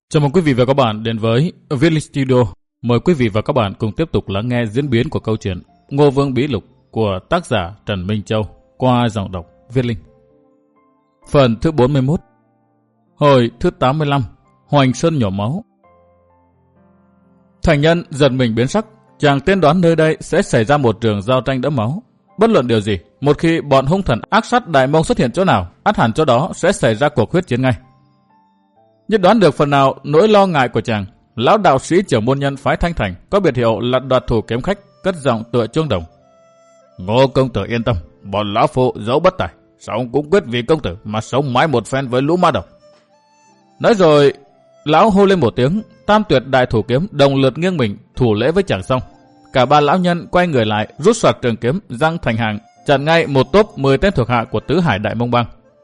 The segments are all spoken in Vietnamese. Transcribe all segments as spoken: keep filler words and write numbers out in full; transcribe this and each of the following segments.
Chào mừng quý vị và các bạn đến với Viết Linh Studio. Mời quý vị và các bạn cùng tiếp tục lắng nghe diễn biến của câu chuyện Ngô Vương Bí Lục của tác giả Trần Minh Châu qua giọng đọc Viết Linh. Phần thứ bốn mươi mốt. Hồi thứ tám mươi lăm. Hoành Sơn nhỏ máu. Thành Nhân giật mình biến sắc, chàng tiên đoán nơi đây sẽ xảy ra một trường giao tranh đẫm máu. Bất luận điều gì, một khi bọn hung thần ác sát Đại Mông xuất hiện chỗ nào, ắt hẳn chỗ đó sẽ xảy ra cuộc huyết chiến ngay. Nhất đoán được phần nào nỗi lo ngại của chàng, lão đạo sĩ trưởng môn nhân phái Thanh Thành có biệt hiệu là Đoạt Thủ Kiếm Khách, cất giọng tựa chuông đồng. Ngô công tử yên tâm, bọn lão phụ dẫu bất tài, song cũng quyết vì công tử mà sống mãi một phen với lũ ma đầu. Nói rồi, lão hô lên một tiếng, tam tuyệt đại thủ kiếm đồng lượt nghiêng mình thủ lễ với chàng xong. Cả ba lão nhân quay người lại, rút soạt trường kiếm răng thành hàng, chặn ngay một tốp mười tên thuộc hạ của Tứ Hải Đại Mông Bang.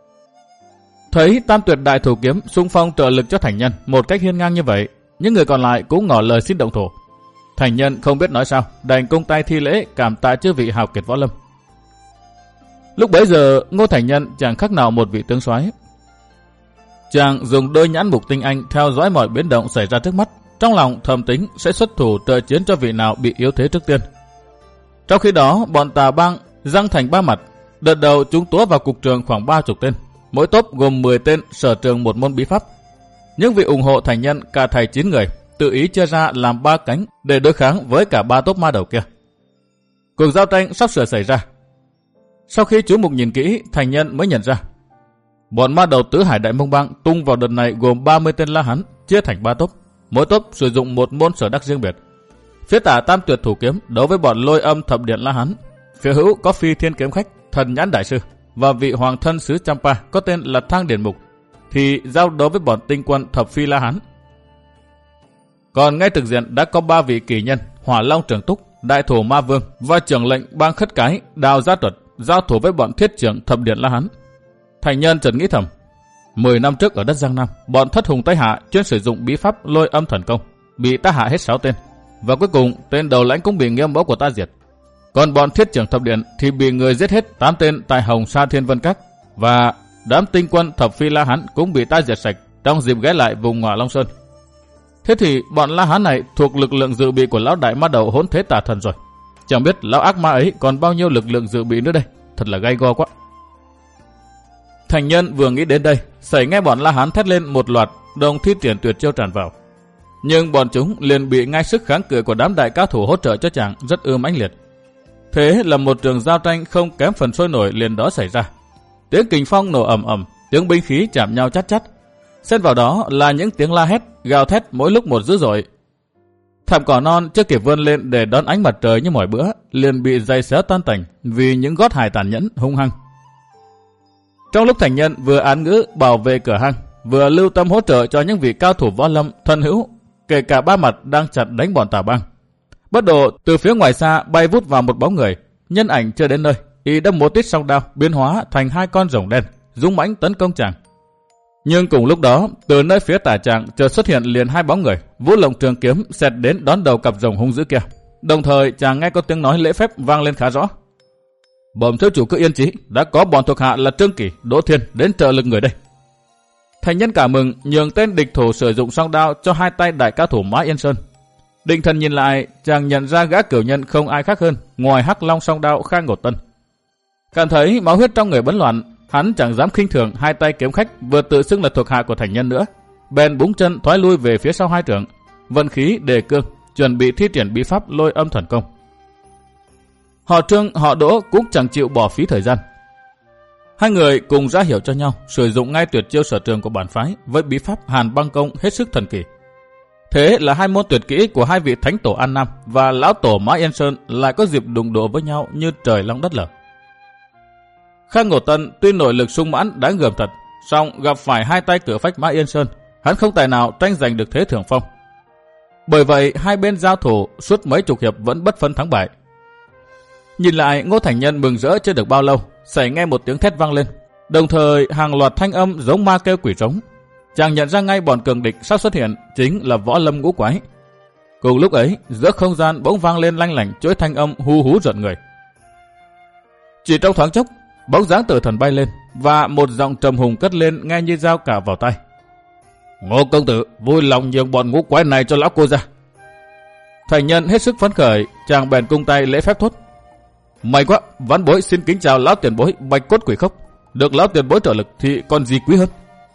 Thấy tam tuyệt đại thủ kiếm xung phong trợ lực cho Thành Nhân một cách hiên ngang như vậy, những người còn lại cũng ngỏ lời xin động thổ. Thành Nhân không biết nói sao, đành cung tay thi lễ cảm tạ chư vị hào kiệt võ lâm. Lúc bấy giờ, Ngô Thành Nhân chẳng khác nào một vị tướng soái. Chàng dùng đôi nhãn mục tinh anh theo dõi mọi biến động xảy ra trước mắt, trong lòng thầm tính sẽ xuất thủ trợ chiến cho vị nào bị yếu thế trước tiên. Trong khi đó, bọn Tà Bang răng thành ba mặt, đợt đầu chúng túa vào cục trường khoảng ba chục tên. Mỗi tốp gồm mười tên sở trường một môn bí pháp. Những vị ủng hộ Thành Nhân cả thầy chín người, tự ý chia ra làm ba cánh để đối kháng với cả ba tốp ma đầu kia. Cuộc giao tranh sắp sửa xảy ra. Sau khi chú mục nhìn kỹ, Thành Nhân mới nhận ra bọn ma đầu Tứ Hải Đại Mông Bang tung vào đợt này gồm ba mươi tên La Hán, chia thành ba tốp, mỗi tốp sử dụng một môn sở đắc riêng biệt. Phía tả tam tuyệt thủ kiếm đấu với bọn Lôi Âm Thập Điện La Hán, phía hữu có Phi Thiên Kiếm Khách, Thần Nhãn Đại Sư và vị hoàng thân xứ Champa có tên là Thang Điển Mục thì giao đấu với bọn tinh quân Thập Phi La Hán. Còn ngay trực diện đã có ba vị kỳ nhân Hỏa Long Trường Túc, Đại Thủ Ma Vương và trưởng lệnh Bang Khất Cái Đào Gia Tuật giao thủ với bọn thiết trưởng Thập Điện La Hán. Thành Nhân chợt nghĩ thầm, mười năm trước ở đất Giang Nam, bọn Thất Hùng Tây Hạ chuyên sử dụng bí pháp Lôi Âm Thần Công, bị ta hạ hết sáu tên, và cuối cùng tên đầu lãnh cũng bị Nghiêm Mẫu của ta diệt. Còn bọn thiết trưởng Thập Điện thì bị người giết hết tám tên tại Hồng Sa Thiên Vân Các, và đám tinh quân Thập Phi La Hán cũng bị ta diệt sạch trong dịp ghé lại vùng Ngọa Long Sơn. Thế thì bọn La Hán này thuộc lực lượng dự bị của lão đại ma đầu Hỗn Thế Tà Thần rồi. Chẳng biết lão ác ma ấy còn bao nhiêu lực lượng dự bị nữa đây, thật là gay go quá. Thành Nhân vừa nghĩ đến đây, sẩy nghe bọn La Hán thét lên một loạt, đồng thi triển tuyệt chiêu tràn vào. Nhưng bọn chúng liền bị ngay sức kháng cự của đám đại cao thủ hỗ trợ cho chàng rất ưa mãnh liệt. Thế là một trường giao tranh không kém phần sôi nổi liền đó xảy ra. Tiếng kình phong nổ ầm ầm, tiếng binh khí chạm nhau chát chát. Xen vào đó là những tiếng la hét, gào thét mỗi lúc một dữ dội. Thảm cỏ non chưa kịp vươn lên để đón ánh mặt trời như mọi bữa, liền bị giày xéo tan tành vì những gót hài tàn nhẫn hung hăng. Trong lúc Thành Nhân vừa án ngữ bảo vệ cửa hang, vừa lưu tâm hỗ trợ cho những vị cao thủ võ lâm thân hữu, kể cả ba mặt đang chặt đánh bọn Tà Bang, bất độ từ phía ngoài xa bay vút vào một bóng người. Nhân ảnh chưa đến nơi, y đâm một tít song đao biến hóa thành hai con rồng đen dũng mãnh tấn công chàng. Nhưng cùng lúc đó, từ nơi phía tả chàng chợt xuất hiện liền hai bóng người, vũ lộng trường kiếm xẹt đến đón đầu cặp rồng hung dữ kia. Đồng thời chàng nghe có tiếng nói lễ phép vang lên khá rõ. Bẩm thiếu chủ cứ yên chí, đã có bọn thuộc hạ là Trương Kỳ, Đỗ Thiên đến trợ lực người đây. Thành Nhân cả mừng nhường tên địch thủ sử dụng song đao cho hai tay đại cao thủ Mã Yên Sơn. Định thần nhìn lại, chàng nhận ra gã cửu nhân không ai khác hơn ngoài Hắc Long song đao Khang Ngột Tân. Cảm thấy máu huyết trong người bấn loạn, hắn chẳng dám khinh thường hai tay kiếm khách vừa tự xưng là thuộc hạ của Thành Nhân nữa, bèn búng chân thoái lui về phía sau hai trượng, vận khí đề cương, chuẩn bị thi triển bí pháp Lôi Âm Thần Công. Họ Trương, họ Đỗ cũng chẳng chịu bỏ phí thời gian. Hai người cùng ra hiểu cho nhau, sử dụng ngay tuyệt chiêu sở trường của bản phái với bí pháp Hàn Băng Công hết sức thần kỳ. Thế là hai môn tuyệt kỹ của hai vị thánh tổ An Nam và lão tổ Mã Yên Sơn lại có dịp đụng độ với nhau như trời long đất lở. Khang Ngột Tân tuy nội lực sung mãn đáng gờm thật, song gặp phải hai tay cửa phách Mã Yên Sơn, hắn không tài nào tranh giành được thế thượng phong. Bởi vậy hai bên giao thủ suốt mấy chục hiệp vẫn bất phân thắng bại. Nhìn lại, Ngô Thành Nhân mừng rỡ chưa được bao lâu, sẩy nghe một tiếng thét vang lên, đồng thời hàng loạt thanh âm giống ma kêu quỷ trống. Chàng nhận ra ngay bọn cường địch sắp xuất hiện chính là võ lâm ngũ quái. Cùng lúc ấy, giữa không gian bỗng vang lên lanh lảnh chuỗi thanh âm hu hú rợn người. Chỉ trong thoáng chốc, bóng dáng tử thần bay lên và một giọng trầm hùng cất lên nghe như dao cạo vào tai. Ngô công tử vui lòng nhường bọn ngũ quái này cho lão cô ra. Thành nhân hết sức phấn khởi, chàng bèn cung tay lễ phép thốt. May quá, vãn bối xin kính chào lão tiền bối Bạch Cốt Quỷ Khốc. Được lão tiền bối trợ lực thì còn gì quý hơn.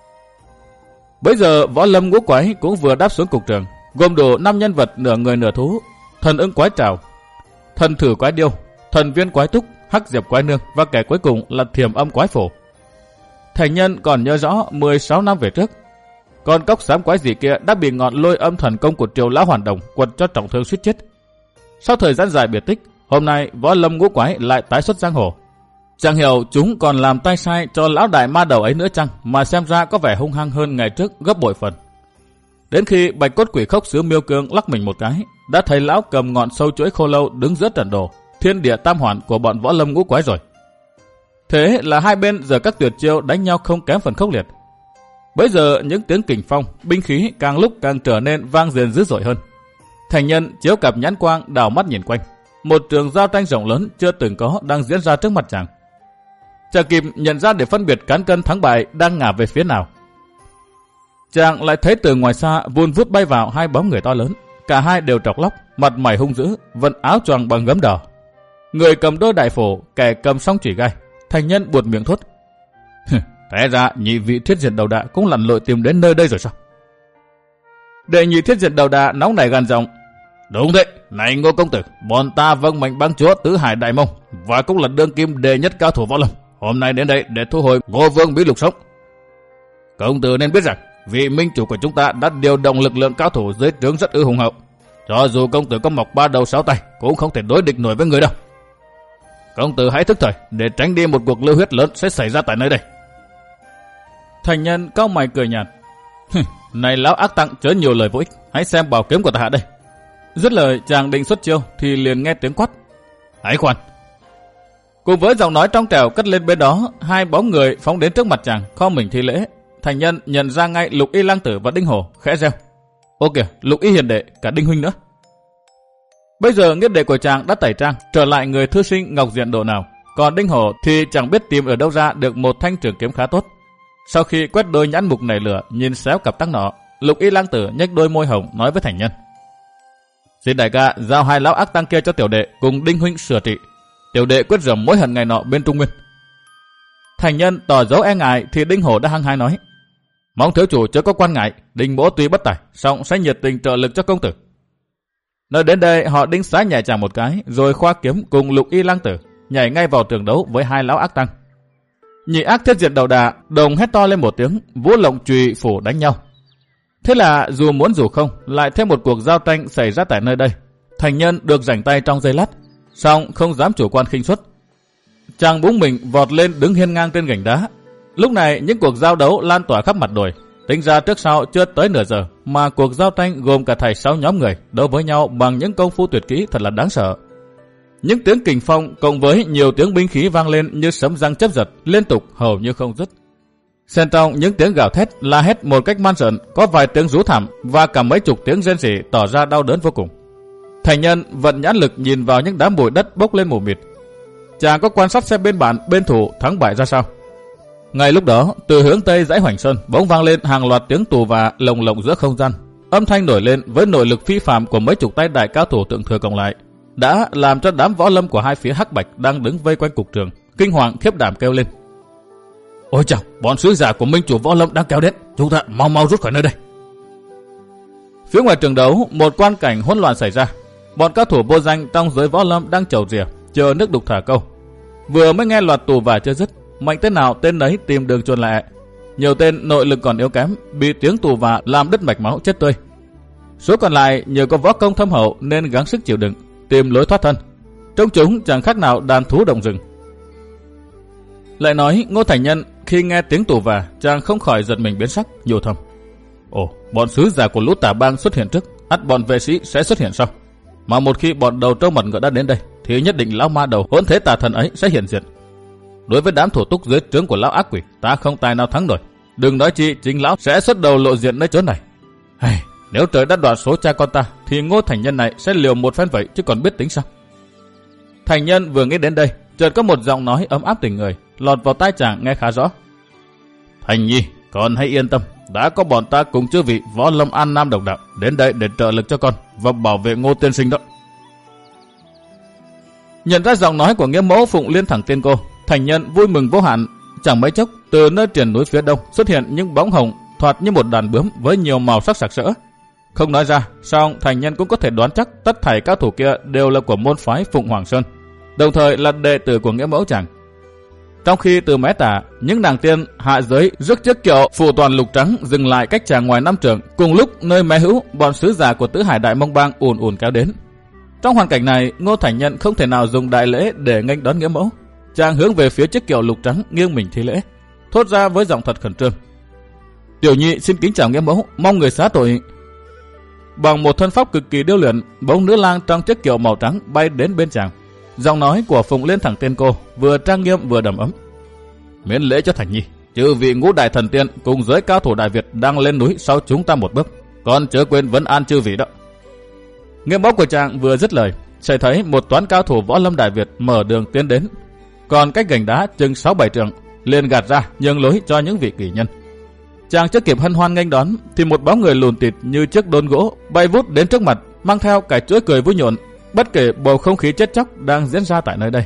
Bấy giờ võ lâm ngũ quái cũng vừa đáp xuống cục trường, gồm đủ năm nhân vật nửa người nửa thú: thần ưng quái trảo, thần thử quái điêu, thần viên quái túc, hắc diệp quái nương và kẻ cuối cùng là thiềm âm quái phổ. Thành nhân còn nhớ rõ mười sáu năm về trước, con cóc xám quái gì kia đã bị ngọn lôi âm thần công của Triều Lão Hoàn Đồng quật cho trọng thương suýt chết. Sau thời gian dài biệt tích, hôm nay võ lâm ngũ quái lại tái xuất giang hồ. Chẳng hiểu chúng còn làm tay sai cho lão đại ma đầu ấy nữa chăng, mà xem ra có vẻ hung hăng hơn ngày trước gấp bội phần. Đến khi Bạch Cốt Quỷ Khốc xứ Miêu Cương lắc mình một cái, đã thấy lão cầm ngọn sâu chuỗi khô lâu đứng giữa trận đồ thiên địa tam hoàn của bọn võ lâm ngũ quái rồi. Thế là hai bên giờ các tuyệt chiêu đánh nhau không kém phần khốc liệt. Bây giờ những tiếng kình phong, binh khí càng lúc càng trở nên vang dền dữ dội hơn. Thành nhân chiếu cặp nhãn quang đảo mắt nhìn quanh, một trường giao tranh rộng lớn chưa từng có đang diễn ra trước mặt chàng. Chàng kịp nhận ra để phân biệt cán cân thắng bại đang ngả về phía nào. Chàng lại thấy từ ngoài xa vun vút bay vào hai bóng người to lớn, cả hai đều trọc lóc, mặt mày hung dữ, vận áo choàng bằng gấm đỏ. Người cầm đôi đại phổ, kẻ cầm song chủy gai. Thành nhân buột miệng thốt. Té ra nhị vị thiết diện đầu đà cũng lặn lội tìm đến nơi đây rồi sao? Đệ nhị thiết diện đầu đà nóng nảy gằn giọng. Đúng thế, này Ngô công tử, bọn ta vâng mệnh bang chúa tứ hải đại mông và cũng là đương kim đệ nhất cao thủ võ lâm, hôm nay đến đây để thu hồi Ngô Vương bí lục sống. Công tử nên biết rằng vị minh chủ của chúng ta đã điều động lực lượng cao thủ dưới trướng rất ư hùng hậu. Cho dù công tử có mọc ba đầu sáu tay cũng không thể đối địch nổi với người đâu. Công tử hãy thức thời để tránh đi một cuộc lưu huyết lớn sẽ xảy ra tại nơi đây. Thành nhân cau mày cười nhạt. Này lão ác tặc chớ nhiều lời vô ích, hãy xem bảo kiếm của ta hạ đây. Dứt lời chàng định xuất chiêu thì liền nghe tiếng quát. Hãy khoan. Cùng với giọng nói trong trẻo cất lên bên đó, hai bóng người phóng đến trước mặt chàng, kho mình thi lễ. Thành nhân nhận ra ngay Lục Y Lang Tử và Đinh Hổ, khẽ reo. Ô kìa, Lục Y hiền đệ, cả Đinh huynh nữa. Bây giờ nghĩa đệ của chàng đã tẩy trang, trở lại người thư sinh ngọc diện độ nào. Còn Đinh Hổ thì chẳng biết tìm ở đâu ra được một thanh trường kiếm khá tốt. Sau khi quét đôi nhãn mục nảy lửa, nhìn xéo cặp tắc nọ, Lục Y Lang Tử nhếch đôi môi hồng nói với thành nhân. Xin đại ca giao hai lão ác tăng kia cho tiểu đệ cùng Đinh huynh sửa trị. Tiểu đệ quyết rầm mối hận ngày nọ bên Trung Nguyên. Thành nhân tỏ dấu e ngại thì Đinh Hổ đã hăng hái nói. Mong thiếu chủ chớ có quan ngại, Đinh bố tuy bất tài, song sẽ nhiệt tình trợ lực cho công tử. Nói đến đây họ đinh xá nhẹ chàng một cái, rồi khoa kiếm cùng Lục Y Lang Tử nhảy ngay vào trường đấu với hai lão ác tăng. Nhị ác thiết diện đầu đà đồng hét to lên một tiếng, vũ lộng chùy phủ đánh nhau. Thế là dù muốn dù không, lại thêm một cuộc giao tranh xảy ra tại nơi đây. Thành nhân được rảnh tay trong giây lát, song không dám chủ quan khinh suất. Chàng búng mình vọt lên đứng hiên ngang trên gành đá. Lúc này những cuộc giao đấu lan tỏa khắp mặt đồi. Tính ra trước sau chưa tới nửa giờ mà cuộc giao tranh gồm cả thảy sáu nhóm người đấu với nhau bằng những công phu tuyệt kỹ thật là đáng sợ. Những tiếng kình phong cộng với nhiều tiếng binh khí vang lên như sấm răng chớp giật liên tục hầu như không dứt. Xen trong những tiếng gào thét la hét một cách man rợn, có vài tiếng rú thảm và cả mấy chục tiếng rên rỉ tỏ ra đau đớn vô cùng. Thành nhân vận nhãn lực nhìn vào những đám bụi đất bốc lên mù mịt. Chàng có quan sát xem bên bạn bên thủ thắng bại ra sao. Ngay lúc đó, từ hướng tây dãy Hoành Sơn bỗng vang lên hàng loạt tiếng tù và lồng lộng giữa không gian. Âm thanh nổi lên với nội lực phi phàm của mấy chục tay đại cao thủ tượng thừa cộng lại, đã làm cho đám võ lâm của hai phía hắc bạch đang đứng vây quanh cục trường kinh hoàng khiếp đảm kêu lên. Ôi chào, bọn sứ giả của minh chủ võ lâm đang kéo đến, chúng ta mau mau rút khỏi nơi đây. Phía ngoài trường đấu, một quan cảnh hỗn loạn xảy ra. Bọn cao thủ vô danh trong giới võ lâm đang chầu rìa chờ nước đục thả câu. Vừa mới nghe loạt tù và chưa dứt, mạnh tên nào tên nấy tìm đường chuồn lẹ. Nhiều tên nội lực còn yếu kém, bị tiếng tù và làm đứt mạch máu chết tươi. Số còn lại nhờ có võ công thâm hậu nên gắng sức chịu đựng, tìm lối thoát thân. Trong chúng chẳng khác nào đàn thú động rừng. Lại nói Ngô Thành Nhân khi nghe tiếng tù và, chàng không khỏi giật mình biến sắc, nhủ thầm. Ồ, bọn sứ giả của lũ tả bang xuất hiện trước, ắt bọn vệ sĩ sẽ xuất hiện sau. Mà một khi bọn đầu trâu mặt ngựa đã đến đây, thì nhất định lão ma đầu hỗn thế tà thần ấy sẽ hiện diện. Đối với đám thủ túc dưới trướng của lão ác quỷ, ta không tài nào thắng nổi. Đừng nói chi chính lão sẽ xuất đầu lộ diện nơi chỗ này. Hey, nếu trời đã đoạt số cha con ta, thì Ngô Thành Nhân này sẽ liều một phen vậy chứ còn biết tính sao. Thành Nhân vừa nghĩ đến đây, chợt có một giọng nói ấm áp tình người lọt vào tai chàng nghe khá rõ. Thành Nhi, con hãy yên tâm, đã có bọn ta cùng chư vị võ lâm An Nam đồng đạo đến đây để trợ lực cho con và bảo vệ Ngô tiên sinh đó. Nhận ra giọng nói của Nghĩa mẫu Phụng Liên thẳng tên cô, Thành Nhân vui mừng vô hạn. Chẳng mấy chốc, từ nơi triền núi phía đông xuất hiện những bóng hồng thoạt như một đàn bướm với nhiều màu sắc sặc sỡ. Không nói ra, song Thành Nhân cũng có thể đoán chắc tất thảy cao thủ kia đều là của môn phái Phụng Hoàng Sơn, đồng thời là đệ tử của Nghĩa mẫu chàng. Trong khi từ mé tả, những nàng tiên hạ giới rước chiếc kiệu phủ toàn lục trắng dừng lại cách chàng ngoài năm trượng, cùng lúc nơi mé hữu, bọn sứ giả của Tứ Hải Đại Mông Bang ùn ùn kéo đến. Trong hoàn cảnh này, Ngô Thành Nhân không thể nào dùng đại lễ để nghênh đón Nghĩa mẫu. Chàng hướng về phía chiếc kiệu lục trắng nghiêng mình thi lễ, thốt ra với giọng thật khẩn trương: "Tiểu nhị xin kính chào Nghĩa mẫu, mong người xá tội." Bằng một thân pháp cực kỳ điêu luyện, bóng nữ lang trong chiếc kiệu màu trắng bay đến bên chàng. Giọng nói của Phụng Liên thẳng tên cô vừa trang nghiêm vừa đầm ấm: "Miễn lễ cho Thành nhi, chư vị ngũ đại thần tiên cùng giới cao thủ Đại Việt đang lên núi sau chúng ta một bước, còn chớ quên vấn an chư vị đó." Nghĩa mẫu của chàng vừa dứt lời, sẽ thấy một toán cao thủ võ lâm Đại Việt mở đường tiến đến, còn cách gành đá chừng sáu bảy trượng, liền gạt ra nhường lối cho những vị kỳ nhân. Chàng chưa kịp hân hoan nghênh đón thì một bóng người lùn tịt như chiếc đôn gỗ bay vút đến trước mặt, mang theo cái chuỗi cười vui nhộn, bất kể bầu không khí chết chóc đang diễn ra tại nơi đây.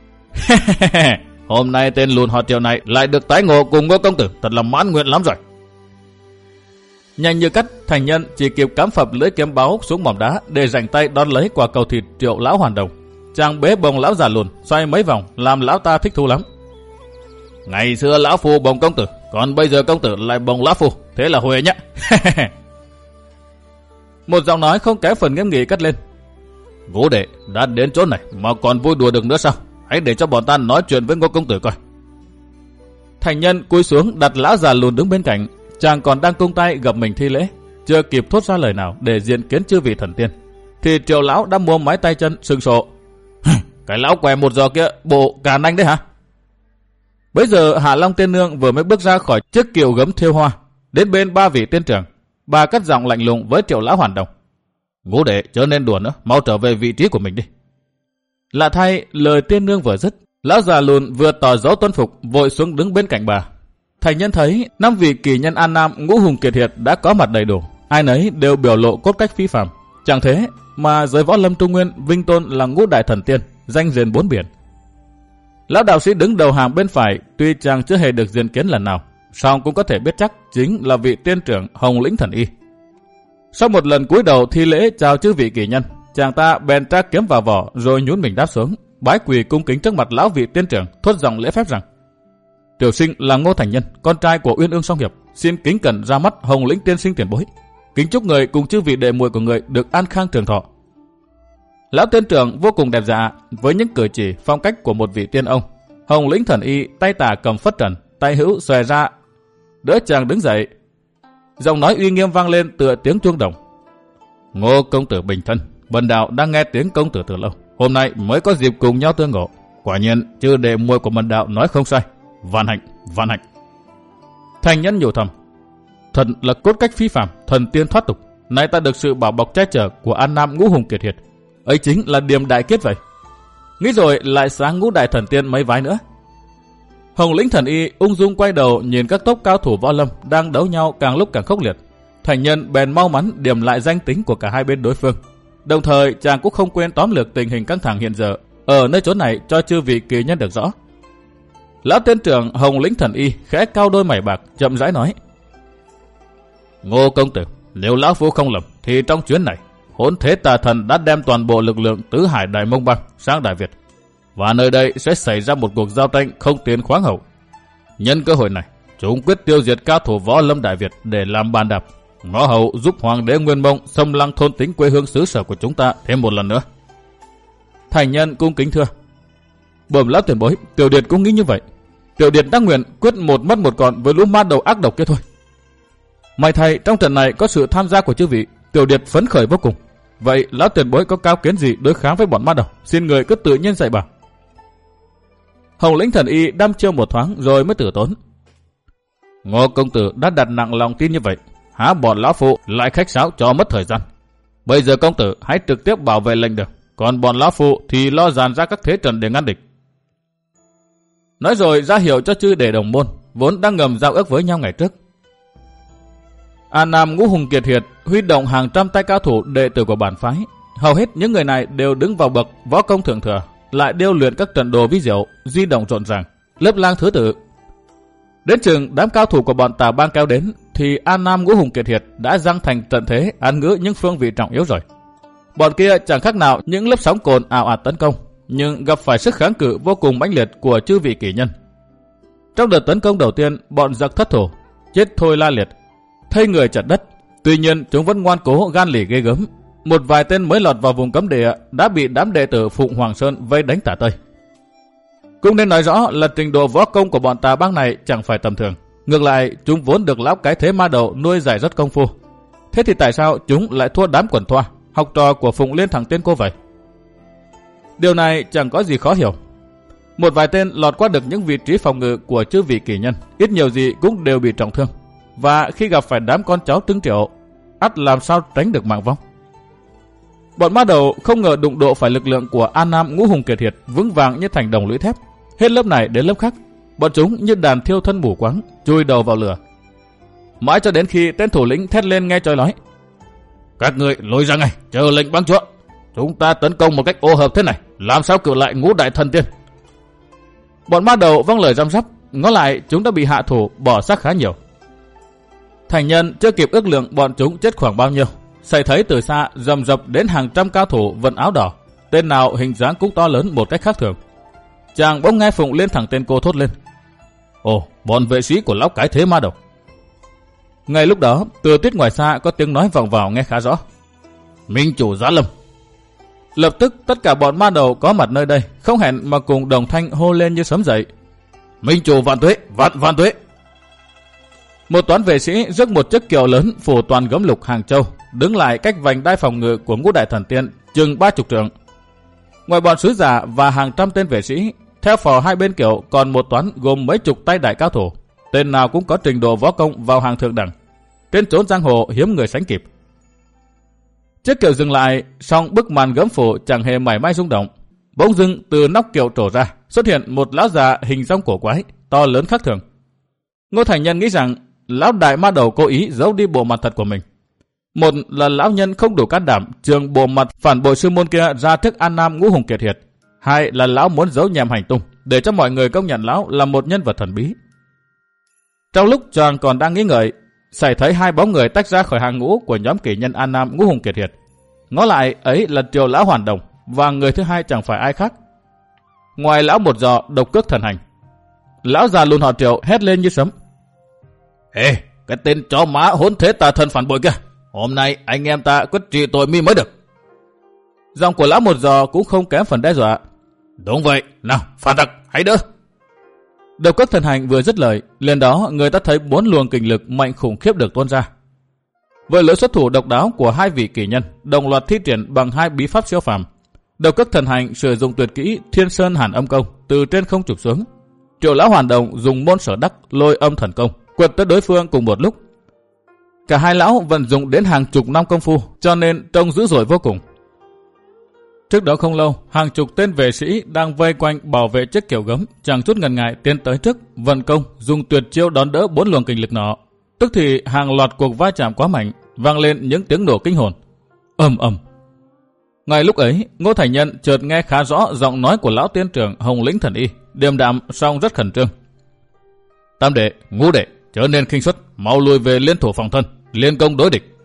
"Hôm nay tên lùn họ Triệu này lại được tái ngộ cùng Ngô công tử, thật là mãn nguyện lắm rồi." Nhanh như cắt, Thành Nhân chỉ kịp cắm phập lưỡi kiếm báu xuống mỏm đá để rảnh tay đón lấy quả cầu thịt Triệu lão hoàn đồng. Chàng bế bồng lão già lùn xoay mấy vòng, làm lão ta thích thú lắm. "Ngày xưa lão phu bồng công tử, còn bây giờ công tử lại bồng lão phu, thế là huề nhá." Một giọng nói không kém phần nghiêm nghị cất lên: "Ngũ đệ đã đến chỗ này mà còn vui đùa được nữa sao? Hãy để cho bọn ta nói chuyện với Ngô công tử coi." Thành Nhân cúi xuống đặt lão già lùn đứng bên cạnh. Chàng còn đang cung tay gập mình thi lễ, chưa kịp thốt ra lời nào để diện kiến chư vị thần tiên, thì Triệu lão đã mua mái tay chân sưng sộ: "Cái lão què một giờ kia, bộ càn anh đấy hả?" Bấy giờ Hạ Long tiên nương vừa mới bước ra khỏi chiếc kiệu gấm thêu hoa, đến bên ba vị tiên trưởng. Bà cất giọng lạnh lùng với Triệu lão hoàn đồng: "Ngũ đệ chớ nên đùa nữa, mau trở về vị trí của mình đi." Lạ thay, lời tiên nương vừa dứt, lão già lùn vừa tỏ dấu tuân phục, vội xuống đứng bên cạnh bà. Thành Nhân thấy năm vị kỳ nhân An Nam ngũ hùng kiệt hiệt đã có mặt đầy đủ, ai nấy đều biểu lộ cốt cách phi phàm. Chẳng thế mà giới võ lâm Trung Nguyên vinh tôn là ngũ đại thần tiên, danh diền bốn biển. Lão đạo sĩ đứng đầu hàng bên phải, tuy chàng chưa hề được diện kiến lần nào, song cũng có thể biết chắc chính là vị tiên trưởng Hồng Lĩnh Thần Y. Sau một lần cúi đầu thi lễ chào chư vị kỳ nhân, chàng ta bèn tra kiếm vào vỏ rồi nhún mình đáp xuống, bái quỳ cung kính trước mặt lão vị tiên trưởng, thốt giọng lễ phép rằng: "Tiểu sinh là Ngô Thành Nhân, con trai của Uyên Ương Song Hiệp, xin kính cẩn ra mắt Hồng Lĩnh tiên sinh tiền bối, kính chúc người cùng chư vị đệ muội của người được an khang trường thọ." Lão tiên trưởng vô cùng đẹp dạ, với những cử chỉ phong cách của một vị tiên ông. Hồng Lĩnh Thần Y tay tả cầm phất trần, tay hữu xòe ra đỡ chàng đứng dậy. Giọng nói uy nghiêm vang lên tựa tiếng chuông đồng: "Ngô công tử bình thân, bần đạo đang nghe tiếng công tử từ lâu, hôm nay mới có dịp cùng nhau tương ngộ. Quả nhiên chư đệ muội của bần đạo nói không sai, vạn hạnh, vạn hạnh." Thành Nhân nhủ thầm: Thật là cốt cách phi phàm, thần tiên thoát tục. Nay ta được sự bảo bọc che chở của An Nam ngũ hùng kiệt hiệt, ấy chính là điềm đại kết vậy. Nghĩ rồi lại sáng ngũ đại thần tiên mấy vái nữa. Hồng Lĩnh Thần Y ung dung quay đầu nhìn các tốp cao thủ võ lâm đang đấu nhau càng lúc càng khốc liệt. Thành Nhân bèn mau mắn điểm lại danh tính của cả hai bên đối phương. Đồng thời chàng cũng không quên tóm lược tình hình căng thẳng hiện giờ ở nơi chốn này cho chư vị kỳ nhân được rõ. Lão tiên trưởng Hồng Lĩnh Thần Y khẽ cao đôi mày bạc, chậm rãi nói: Ngô công tử, nếu lão phu không lầm thì trong chuyến này Hỗn Thế Tà Thần đã đem toàn bộ lực lượng Tứ Hải Đại Mông Bang sang Đại Việt, và nơi đây sẽ xảy ra một cuộc giao tranh không tiền khoáng hậu. Nhân cơ hội này, chúng quyết tiêu diệt các thủ võ lâm Đại Việt để làm bàn đạp, ngõ hậu giúp Hoàng đế Nguyên Mông xâm lăng thôn tính quê hương xứ sở của chúng ta thêm một lần nữa. Thành Nhân cung kính thưa: Bẩm lão tiền bối, Tiểu Điệt cũng nghĩ như vậy. Tiểu Điệt đã nguyện quyết một mất một còn với lũ ma đầu ác độc kia thôi. May thay trong trận này có sự tham gia của chư vị, Tiểu Điệt phấn khởi vô cùng. Vậy lão tiền bối có cao kiến gì đối kháng với bọn ma đầu, xin người cứ tự nhiên dạy bảo. Hồng Lĩnh Thần Y đăm chiêu một thoáng rồi mới tử tốn: Ngô công tử đã đặt nặng lòng tin như vậy, há bọn lão phụ lại khách sáo cho mất thời gian. Bây giờ công tử hãy trực tiếp bảo vệ lệnh được, còn bọn lão phụ thì lo dàn ra các thế trận để ngăn địch. Nói rồi ra hiệu cho chư đệ đồng môn vốn đang ngầm giao ước với nhau ngày trước. An Nam Ngũ Hùng Kiệt Hiệt huy động hàng trăm tay cao thủ đệ tử của bản phái. Hầu hết những người này đều đứng vào bậc võ công thượng thừa, lại điêu luyện các trận đồ vi diệu, di động rộn ràng, lớp lang thứ tự. Đến chừng đám cao thủ của bọn Tà Bang kéo đến, thì An Nam Ngũ Hùng Kiệt Hiệt đã giăng thành trận thế án ngữ những phương vị trọng yếu rồi. Bọn kia chẳng khác nào những lớp sóng cồn ào ạt tấn công, nhưng gặp phải sức kháng cự vô cùng mãnh liệt của chư vị kỷ nhân. Trong đợt tấn công đầu tiên, bọn giặc thất thủ, chết thôi la liệt, thây người chật đất. Tuy nhiên chúng vẫn ngoan cố gan lì ghê gớm. Một vài tên mới lọt vào vùng cấm địa đã bị đám đệ tử Phụng Hoàng Sơn vây đánh tả tơi. Cũng nên nói rõ là trình độ võ công của bọn Tà Bang này chẳng phải tầm thường. Ngược lại, chúng vốn được lão cái thế ma đầu nuôi dạy rất công phu. Thế thì tại sao chúng lại thua đám quần thoa, học trò của Phụng Liên Thẳng Tiên Cô vậy? Điều này chẳng có gì khó hiểu. Một vài tên lọt qua được những vị trí phòng ngự của chư vị kỳ nhân, ít nhiều gì cũng đều bị trọng thương. Và khi gặp phải đám con cháu trứng triệu, ắt làm sao tránh được mạng vong. Bọn ma đầu không ngờ đụng độ phải lực lượng của An Nam Ngũ Hùng Kiệt Hiệt vững vàng như thành đồng lũy thép. Hết lớp này đến lớp khác, bọn chúng như đàn thiêu thân mù quáng, chui đầu vào lửa. Mãi cho đến khi tên thủ lĩnh thét lên nghe chói lói: "Các ngươi lùi ra ngay, chờ lệnh băng chúa. Chúng ta tấn công một cách ô hợp thế này, làm sao cự lại Ngũ Đại Thần Tiên?" Bọn ma đầu vâng lời răm rắp, ngó lại chúng đã bị hạ thủ bỏ xác khá nhiều. Thành nhân chưa kịp ước lượng bọn chúng chết khoảng bao nhiêu, xảy thấy từ xa rầm rập đến hàng trăm cao thủ vận áo đỏ, tên nào hình dáng cũng to lớn một cách khác thường. Chàng bỗng nghe Phụng Liên Thẳng Tên Cô thốt lên: "Ồ, bọn vệ sĩ của lão cái thế ma đầu." Ngay lúc đó, từ tuyết ngoài xa có tiếng nói vọng vào nghe khá rõ: "Minh chủ giá lâm." Lập tức tất cả bọn ma đầu có mặt nơi đây không hẹn mà cùng đồng thanh hô lên như sấm dậy: "Minh chủ vạn tuế, vạn vạn tuế." Một toán vệ sĩ rước một chiếc kiệu lớn phủ toàn gấm lục hàng châu, đứng lại cách vành đai phòng ngự của Ngũ Đại Thần Tiên chừng ba chục trượng. Ngoài bọn sứ giả và hàng trăm tên vệ sĩ, theo phò hai bên kiệu còn một toán gồm mấy chục tay đại cao thủ, tên nào cũng có trình độ võ công vào hàng thượng đẳng. Trên chốn giang hồ hiếm người sánh kịp. Chiếc kiệu dừng lại, song bức màn gấm phủ chẳng hề mảy may rung động. Bỗng dưng từ nóc kiệu trổ ra, xuất hiện một lão già hình dong cổ quái, to lớn khác thường. Ngô Thành Nhân nghĩ rằng lão đại ma đầu cố ý giấu đi bộ mặt thật của mình. Một là lão nhân không đủ can đảm trường bộ mặt phản bội sư môn kia ra trước An Nam Ngũ Hùng Kiệt Hiệt. Hai là lão muốn giấu nhẹm hành tung để cho mọi người công nhận lão là một nhân vật thần bí. Trong lúc chàng còn đang nghĩ ngợi, xảy thấy hai bóng người tách ra khỏi hàng ngũ của nhóm kỷ nhân An Nam Ngũ Hùng Kiệt Hiệt. Ngó lại ấy là Triều lão Hoàn Đồng, và người thứ hai chẳng phải ai khác ngoài lão một giò Độc Cước Thần Hành. Lão già lùn họ Triều hét lên như sấm: "Ê, cái tên chó má hỗn thế tà thần phản bội kia, hôm nay anh em ta quyết trị tội mi mới được." Giọng của lão một giò cũng không kém phần đe dọa: "Đúng vậy, nào phản tặc hãy đỡ." Độc Cước Thần Hành vừa dứt lời, liền đó người ta thấy bốn luồng kình lực mạnh khủng khiếp được tuôn ra. Với lối xuất thủ độc đáo của hai vị kỳ nhân, đồng loạt thi triển bằng hai bí pháp siêu phàm. Độc Cước Thần Hành sử dụng tuyệt kỹ Thiên Sơn Hàn Âm Công từ trên không chụp xuống. Triệu lão Hoàn Đồng dùng môn sở đắc Lôi Âm Thần Công quật tới đối phương cùng một lúc. Cả hai lão vận dụng đến hàng chục năm công phu, cho nên trông dữ dội vô cùng. Trước đó không lâu, hàng chục tên vệ sĩ đang vây quanh bảo vệ chiếc kiệu gấm, chẳng chút ngần ngại tiến tới trước, vận công dùng tuyệt chiêu đón đỡ bốn luồng kình lực nọ. Tức thì hàng loạt cuộc va chạm quá mạnh, vang lên những tiếng nổ kinh hồn. Ầm ầm. Ngay lúc ấy, Ngô Thành Nhân chợt nghe khá rõ giọng nói của lão tiên trưởng Hồng Lĩnh Thần Y, điềm đạm song rất khẩn trương: "Tam đệ, Ngũ đệ, chớ nên khinh suất, mau lùi về liên thủ phòng thân, liên công đối địch."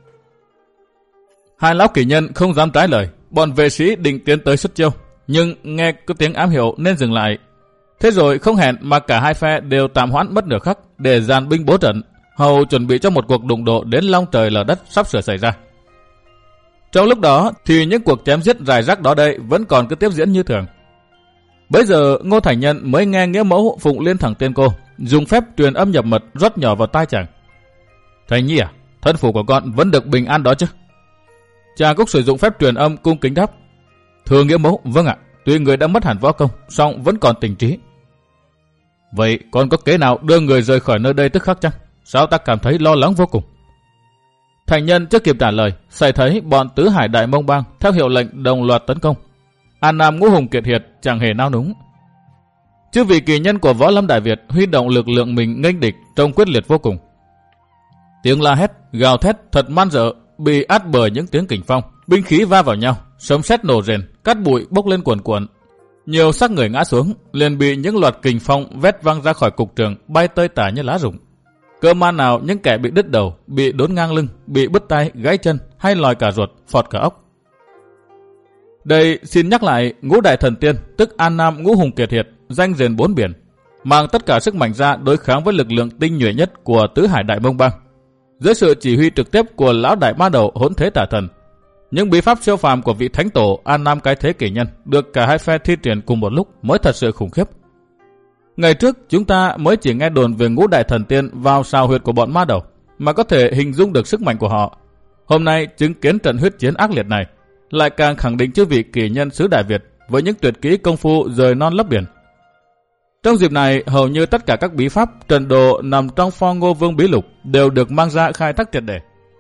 Hai lão kỷ nhân không dám trái lời, bọn vệ sĩ định tiến tới xuất chiêu, nhưng nghe có tiếng ám hiệu nên dừng lại. Thế rồi không hẹn mà cả hai phe đều tạm hoãn mất nửa khắc để dàn binh bố trận, hầu chuẩn bị cho một cuộc đụng độ đến long trời lở đất sắp sửa xảy ra. Trong lúc đó thì những cuộc chém giết rải rác đó đây vẫn còn cứ tiếp diễn như thường. Bấy giờ Ngô Thành Nhân mới nghe nghĩa mẫu Phụng Liên Thẳng Tiên Cô dùng phép truyền âm nhập mật rót nhỏ vào tai chàng: "Thành Nhi à, thân phủ của con vẫn được bình an đó chứ?" Chàng cũng sử dụng phép truyền âm cung kính đáp: "Thưa nghĩa mẫu, vâng ạ, tuy người đã mất hẳn võ công, song vẫn còn tỉnh trí." "Vậy con có kế nào đưa người rời khỏi nơi đây tức khắc chăng? Sao ta cảm thấy lo lắng vô cùng." Thành Nhân chưa kịp trả lời, xảy thấy bọn Tứ Hải Đại Mông Bang theo hiệu lệnh đồng loạt tấn công. An Nam Ngũ Hùng Kiệt Hiệt chẳng hề nao núng. Chư vị kỳ nhân của Võ Lâm Đại Việt huy động lực lượng mình nghênh địch trông quyết liệt vô cùng. Tiếng la hét, gào thét thật man dợ bị át bởi những tiếng kình phong, binh khí va vào nhau, sấm sét nổ rền, cát bụi bốc lên cuồn cuộn. Nhiều xác người ngã xuống, liền bị những loạt kình phong vét văng ra khỏi cục trường, bay tơi tả như lá rụng. Cơ man nào những kẻ bị đứt đầu, bị đốn ngang lưng, bị bứt tay, gãy chân hay lòi cả ruột, phọt cả óc. Đây xin nhắc lại, Ngũ Đại Thần Tiên, tức An Nam Ngũ Hùng Kiệt Hiệt, danh rền bốn biển, mang tất cả sức mạnh ra đối kháng với lực lượng tinh nhuệ nhất của tứ hải Đại Mông Bang. Dưới sự chỉ huy trực tiếp của lão đại ma đầu Hỗn Thế Tả Thần, những bí pháp siêu phàm của vị thánh tổ An Nam Cái Thế Kỷ Nhân được cả hai phe thi triển cùng một lúc mới thật sự khủng khiếp. Ngày trước chúng ta mới chỉ nghe đồn về Ngũ Đại Thần Tiên vào sào huyệt của bọn ma đầu, mà có thể hình dung được sức mạnh của họ. Hôm nay chứng kiến trận huyết chiến ác liệt này, lại càng khẳng định chư vị kỷ nhân xứ Đại Việt với những tuyệt kỹ công phu rời non lấp biển. Trong dịp này, hầu như tất cả các bí pháp trận đồ nằm trong Pho Ngô Vương Bí Lục đều được mang ra khai thác triệt để.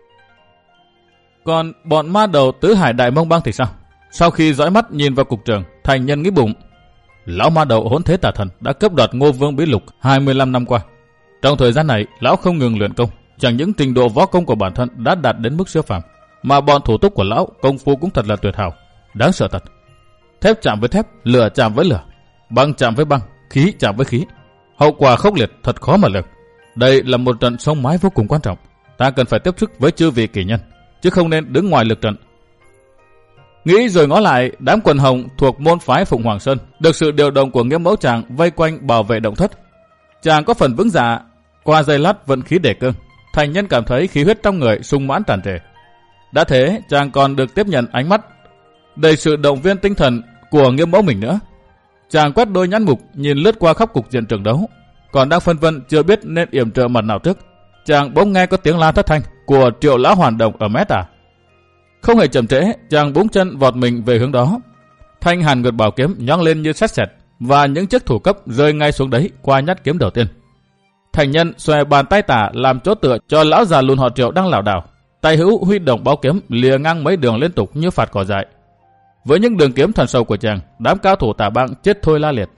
Còn bọn ma đầu tứ hải Đại Mông Bang thì sao? Sau khi dõi mắt nhìn vào cục trường, thành nhân nghĩ bụng, lão ma đầu Hỗn Thế Tả Thần đã cướp đoạt Ngô Vương Bí Lục hai mươi lăm năm qua. Trong thời gian này, lão không ngừng luyện công, chẳng những trình độ võ công của bản thân đã đạt đến mức siêu phàm, mà bọn thủ túc của lão công phu cũng thật là tuyệt hảo, đáng sợ thật. Thép chạm với thép, lửa chạm với lửa, băng chạm với băng, khí chạm với khí. Hậu quả khốc liệt thật khó mà lường. Đây là một trận sông mái vô cùng quan trọng. Ta cần phải tiếp sức với chư vị kỷ nhân, chứ không nên đứng ngoài lực trận. Nghĩ rồi ngó lại, đám quần hồng thuộc môn phái Phụng Hoàng Sơn được sự điều động của Nghiêm Mẫu Tràng vây quanh bảo vệ động thất. Chàng có phần vững dạ, qua giây lát vận khí đề cương, thành nhân cảm thấy khí huyết trong người sung mãn tràn trề. Đã thế, chàng còn được tiếp nhận ánh mắt đầy sự động viên tinh thần của Nghiêm Mẫu mình nữa. Chàng quét đôi nhãn mục nhìn lướt qua khắp cục diện trường đấu, còn đang phân vân chưa biết nên yểm trợ mặt nào trước, chàng bỗng nghe có tiếng la thất thanh của Triệu Lão Hoàn Đồng ở mé tả. Không hề chậm trễ, chàng búng chân vọt mình về hướng đó. Thanh hàn nguyệt bảo kiếm nhón lên như sét sẹt, và những chiếc thủ cấp rơi ngay xuống đấy qua nhát kiếm đầu tiên. Thành nhân xòe bàn tay tả làm chỗ tựa cho lão già lùn họ Triệu đang lảo đảo, tay hữu huy động báo kiếm lìa ngang mấy đường liên tục như phạt cỏ dại. Với những đường kiếm thần sâu của chàng, đám cao thủ Tả Bang chết thôi la liệt.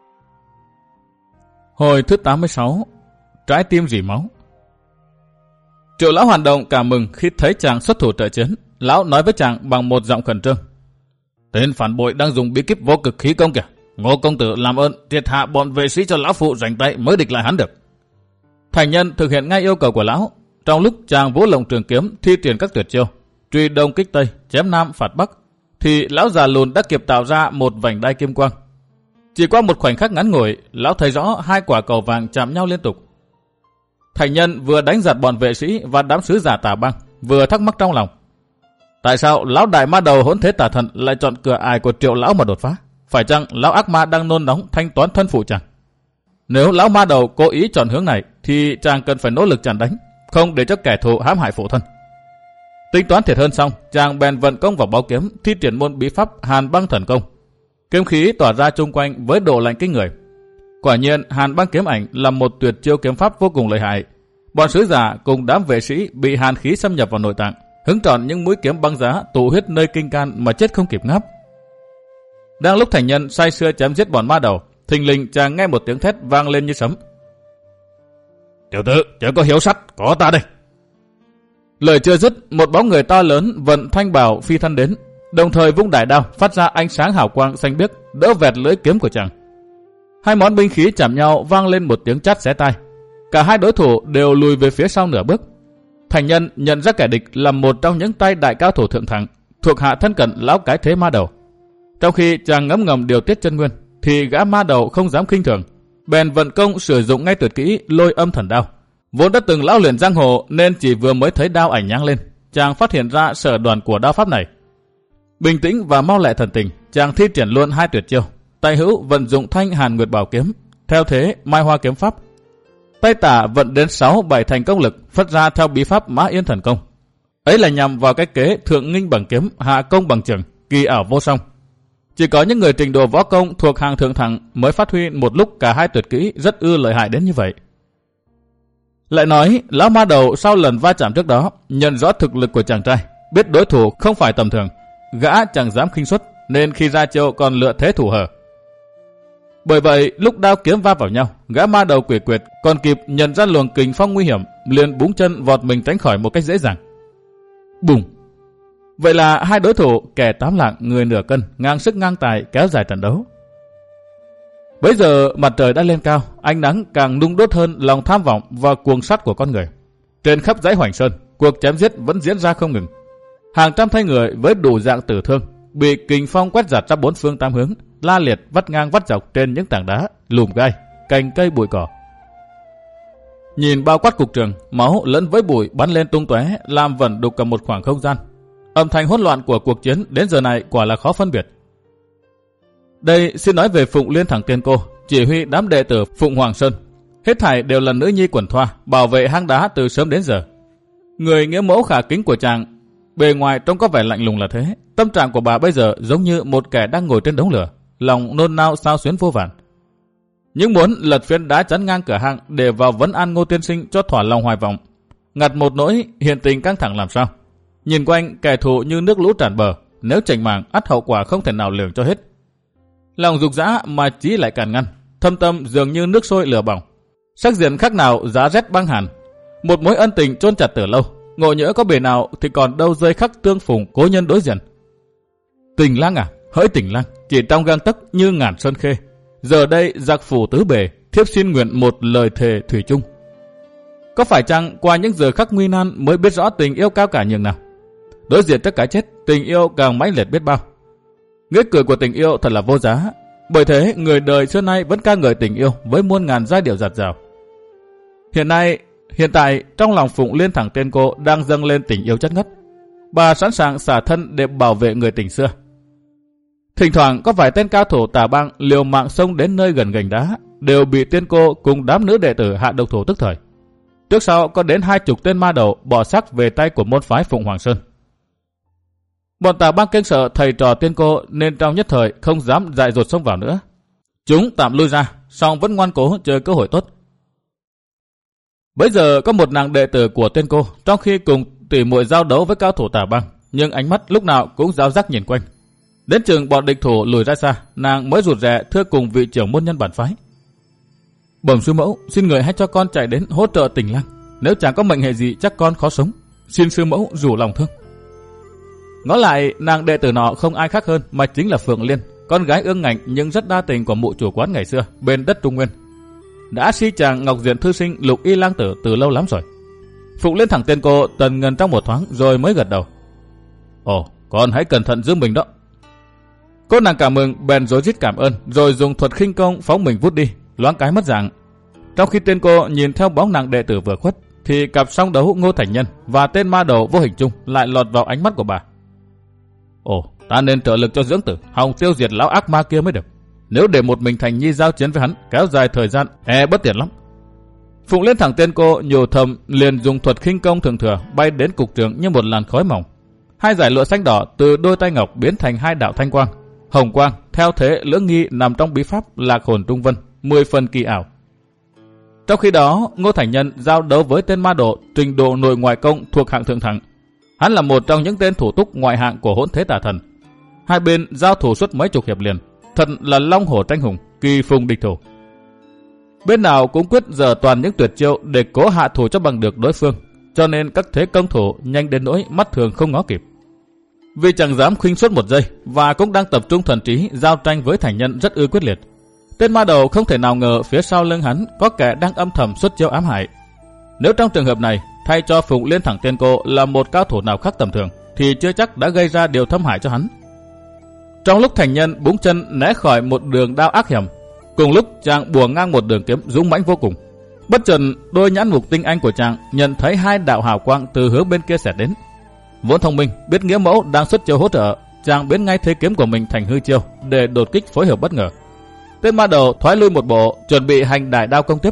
Hồi thứ tám mươi sáu, trái tim rỉ máu. Triệu Lão Hoàn Động cảm mừng khi thấy chàng xuất thủ trợ chiến. Lão nói với chàng bằng một giọng khẩn trương: tên phản bội đang dùng bí kíp vô cực khí công kìa. Ngô công tử làm ơn triệt hạ bọn vệ sĩ cho lão phụ rảnh tay mới địch lại hắn được. Thành nhân thực hiện ngay yêu cầu của lão. Trong lúc chàng vỗ lồng trường kiếm thi triển các tuyệt chiêu truy đông kích tây, chém nam phạt bắc, thì lão già lùn đã kịp tạo ra một vành đai kim quang. Chỉ qua một khoảnh khắc ngắn ngủi, lão thấy rõ hai quả cầu vàng chạm nhau liên tục. Thành nhân vừa đánh giật bọn vệ sĩ và đám sứ giả Tả Bang, vừa thắc mắc trong lòng: tại sao lão đại ma đầu Hỗn Thế Tả Thần lại chọn cửa ải của Triệu lão mà đột phá? Phải chăng lão ác ma đang nôn nóng thanh toán thân phụ chàng? Nếu lão ma đầu cố ý chọn hướng này, thì chàng cần phải nỗ lực chặn đánh, không để cho kẻ thù hãm hại phụ thân. Tính toán thiệt hơn xong, chàng bèn vận công vào báo kiếm, thi triển môn bí pháp Hàn Băng Thần Công. Kiếm khí tỏa ra chung quanh với độ lạnh kinh người. Quả nhiên, Hàn Băng Kiếm Ảnh là một tuyệt chiêu kiếm pháp vô cùng lợi hại. Bọn sứ giả cùng đám vệ sĩ bị hàn khí xâm nhập vào nội tạng, hứng trọn những mũi kiếm băng giá tụ huyết nơi kinh can mà chết không kịp ngáp. Đang lúc thành nhân say sưa chém giết bọn ma đầu, thình lình chàng nghe một tiếng thét vang lên như sấm: tiểu tử, chớ có hiếu sắt, có ta đây. Lời chưa dứt, một bóng người to lớn vận thanh bào phi thân đến, đồng thời vung đại đao phát ra ánh sáng hào quang xanh biếc, đỡ vẹt lưỡi kiếm của chàng. Hai món binh khí chạm nhau vang lên một tiếng chát xé tai. Cả hai đối thủ đều lùi về phía sau nửa bước. Thành nhân nhận ra kẻ địch là một trong những tay đại cao thủ thượng thẳng, thuộc hạ thân cận lão cái thế ma đầu. Trong khi chàng ngấm ngầm điều tiết chân nguyên, thì gã ma đầu không dám khinh thường, bèn vận công sử dụng ngay tuyệt kỹ Lôi Âm Thần Đao. Vốn đã từng lão luyện giang hồ nên chỉ vừa mới thấy đao ảnh nháng lên, chàng phát hiện ra sở đoàn của đao pháp này. Bình tĩnh và mau lẹ thần tình, chàng thi triển luôn hai tuyệt chiêu. Tay hữu vận dụng thanh Hàn Nguyệt Bảo Kiếm, theo thế Mai Hoa Kiếm Pháp. Tay tả vận đến sáu bảy thành công lực phát ra theo bí pháp Mã Yên Thần Công. Ấy là nhằm vào cái kế thượng nghinh bằng kiếm, hạ công bằng trường, kỳ ảo vô song. Chỉ có những người trình độ võ công thuộc hàng thượng thẳng mới phát huy một lúc cả hai tuyệt kỹ rất ư lợi hại đến như vậy. Lại nói, lão ma đầu sau lần va chạm trước đó nhận rõ thực lực của chàng trai, biết đối thủ không phải tầm thường, gã chẳng dám khinh suất nên khi ra chiêu còn lựa thế thủ hở. Bởi vậy, lúc đao kiếm va vào nhau, gã ma đầu quỷ quyệt còn kịp nhận ra luồng kình phong nguy hiểm, liền búng chân vọt mình tránh khỏi một cách dễ dàng. Bùng! Vậy là hai đối thủ, kẻ tám lạng người nửa cân, ngang sức ngang tài kéo dài trận đấu. Bấy giờ mặt trời đã lên cao, ánh nắng càng nung đốt hơn lòng tham vọng và cuồng sát của con người. Trên khắp dãy Hoành Sơn, cuộc chém giết vẫn diễn ra không ngừng. Hàng trăm thay người với đủ dạng tử thương bị kình phong quét giạt ra bốn phương tám hướng, la liệt vắt ngang vắt dọc trên những tảng đá, lùm gai, cành cây bụi cỏ. Nhìn bao quát cục trường, máu lẫn với bụi bắn lên tung tóe, làm vẩn đục cả một khoảng không gian. Âm thanh hỗn loạn của cuộc chiến đến giờ này quả là khó phân biệt. Đây xin nói về Phụng Liên Thẳng Tiên Cô, chỉ huy đám đệ tử Phụng Hoàng Sơn. Hết thảy đều là nữ nhi quần thoa, bảo vệ hang đá từ sớm đến giờ. Người nghĩa mẫu khả kính của chàng, bề ngoài trông có vẻ lạnh lùng là thế. Tâm trạng của bà bây giờ giống như một kẻ đang ngồi trên đống lửa, lòng nôn nao xao xuyến vô vàn. Nhưng muốn lật phiến đá chắn ngang cửa hang để vào vấn an Ngô tiên sinh cho thỏa lòng hoài vọng. Ngặt một nỗi hiện tình căng thẳng làm sao. Nhìn quanh kẻ thù như nước lũ tràn bờ, nếu chảnh mảng ắt hậu quả không thể nào lường cho hết. Lòng dục dã mà chí lại càn ngăn, thâm tâm dường như nước sôi lửa bỏng. Sắc diện khác nào giá rét băng hàn. Một mối ân tình chôn chặt từ lâu, ngộ nhỡ có bề nào thì còn đâu rơi khắc tương phùng cố nhân đối diện. Tình lang à, hỡi tình lang, chỉ trong gang tấc như ngàn sơn khê. Giờ đây giặc phủ tứ bề, thiếp xin nguyện một lời thề thủy chung. Có phải chăng qua những giờ khắc nguy nan mới biết rõ tình yêu cao cả nhường nào? Đối diện trước cái chết, tình yêu càng mãnh liệt biết bao. Nghĩa cử của tình yêu thật là vô giá. Bởi thế người đời xưa nay vẫn ca ngợi tình yêu với muôn ngàn giai điệu dạt dào. Hiện nay, hiện tại trong lòng Phụng Liên Thẳng Tiên Cô đang dâng lên tình yêu chất ngất. Bà sẵn sàng xả thân để bảo vệ người tình xưa. Thỉnh thoảng có vài tên cao thủ tà bang liều mạng xông đến nơi gần gành đá, đều bị Tiên Cô cùng đám nữ đệ tử hạ độc thủ tức thời. Trước sau có đến hai chục tên ma đầu bỏ xác về tay của môn phái Phụng Hoàng Sơn. Bọn tà bang kinh sợ thầy trò Tiên Cô nên trong nhất thời không dám dại dột xông vào nữa. Chúng tạm lui ra, song vẫn ngoan cố chờ cơ hội tốt. Bấy giờ có một nàng đệ tử của Tiên Cô, trong khi cùng tỉ muội giao đấu với cao thủ tà bang, nhưng ánh mắt lúc nào cũng giáo giác nhìn quanh. Đến chừng bọn địch thủ lùi ra xa, nàng mới rụt rè thưa cùng vị trưởng môn nhân bản phái. Bẩm sư mẫu, xin người hãy cho con chạy đến hỗ trợ tình lang. Nếu chẳng có mệnh hệ gì chắc con khó sống. Xin sư mẫu rủ lòng thương. Ngó lại, nàng đệ tử nọ không ai khác hơn mà chính là Phượng Liên, con gái ương ngạnh nhưng rất đa tình của mụ chủ quán ngày xưa bên đất Trung Nguyên. Đã si chàng Ngọc Diện thư sinh Lục Y lang tử từ lâu lắm rồi. Phụng Liên Thẳng Tiên Cô tần ngần trong một thoáng rồi mới gật đầu. Ồ, con hãy cẩn thận giữ mình đó. Cô nàng cảm mừng bèn rối rít cảm ơn, rồi dùng thuật khinh công phóng mình vút đi, loáng cái mất dạng. Trong khi Tiên Cô nhìn theo bóng nàng đệ tử vừa khuất, thì cặp song đấu Ngô Thành Nhân và tên ma đầu Vô Hình Trung lại lọt vào ánh mắt của bà. Ồ, ta nên trợ lực cho dưỡng tử, hòng tiêu diệt lão ác ma kia mới được. Nếu để một mình Thành Nhi giao chiến với hắn, kéo dài thời gian, e bất tiện lắm. Phụng Liên Thẳng Tiên Cô nhủ thầm, liền dùng thuật khinh công thường thừa bay đến cục trường như một làn khói mỏng. Hai dải lụa xanh đỏ từ đôi tay ngọc biến thành hai đạo thanh quang, hồng quang theo thế lưỡng nghi nằm trong bí pháp Lạc Hồn Trung Vân, mười phần kỳ ảo. Trong khi đó, Ngô Thành Nhân giao đấu với tên ma độ trình độ nội ngoại công thuộc hạng thượng thẳng. Hắn là một trong những tên thủ túc ngoại hạng của Hỗn Thế Tà Thần. Hai bên giao thủ suốt mấy chục hiệp liền, thật là long hổ tranh hùng, kỳ phùng địch thủ. Bên nào cũng quyết dở toàn những tuyệt chiêu để cố hạ thủ cho bằng được đối phương, cho nên các thế công thủ nhanh đến nỗi mắt thường không ngó kịp. Vì chẳng dám khinh suất một giây và cũng đang tập trung thần trí giao tranh với Thành Nhân rất ư quyết liệt. Tên ma đầu không thể nào ngờ phía sau lưng hắn có kẻ đang âm thầm xuất chiêu ám hại. Nếu trong trường hợp này thay cho Phụng Liên Thẳng Tiên Cô là một cao thủ nào khác tầm thường, thì chưa chắc đã gây ra điều thâm hại cho hắn. Trong lúc Thành Nhân búng chân né khỏi một đường đao ác hiểm, cùng lúc chàng bùa ngang một đường kiếm dũng mãnh vô cùng. Bất chợt đôi nhãn mục tinh anh của chàng nhận thấy hai đạo hào quang từ hướng bên kia xẹt đến. Vốn thông minh, biết nghĩa mẫu đang xuất chiêu hỗ trợ, chàng biến ngay thế kiếm của mình thành hư chiêu để đột kích phối hợp bất ngờ. Tên ma đầu thoái lui một bộ, chuẩn bị hành đại đao công tiếp.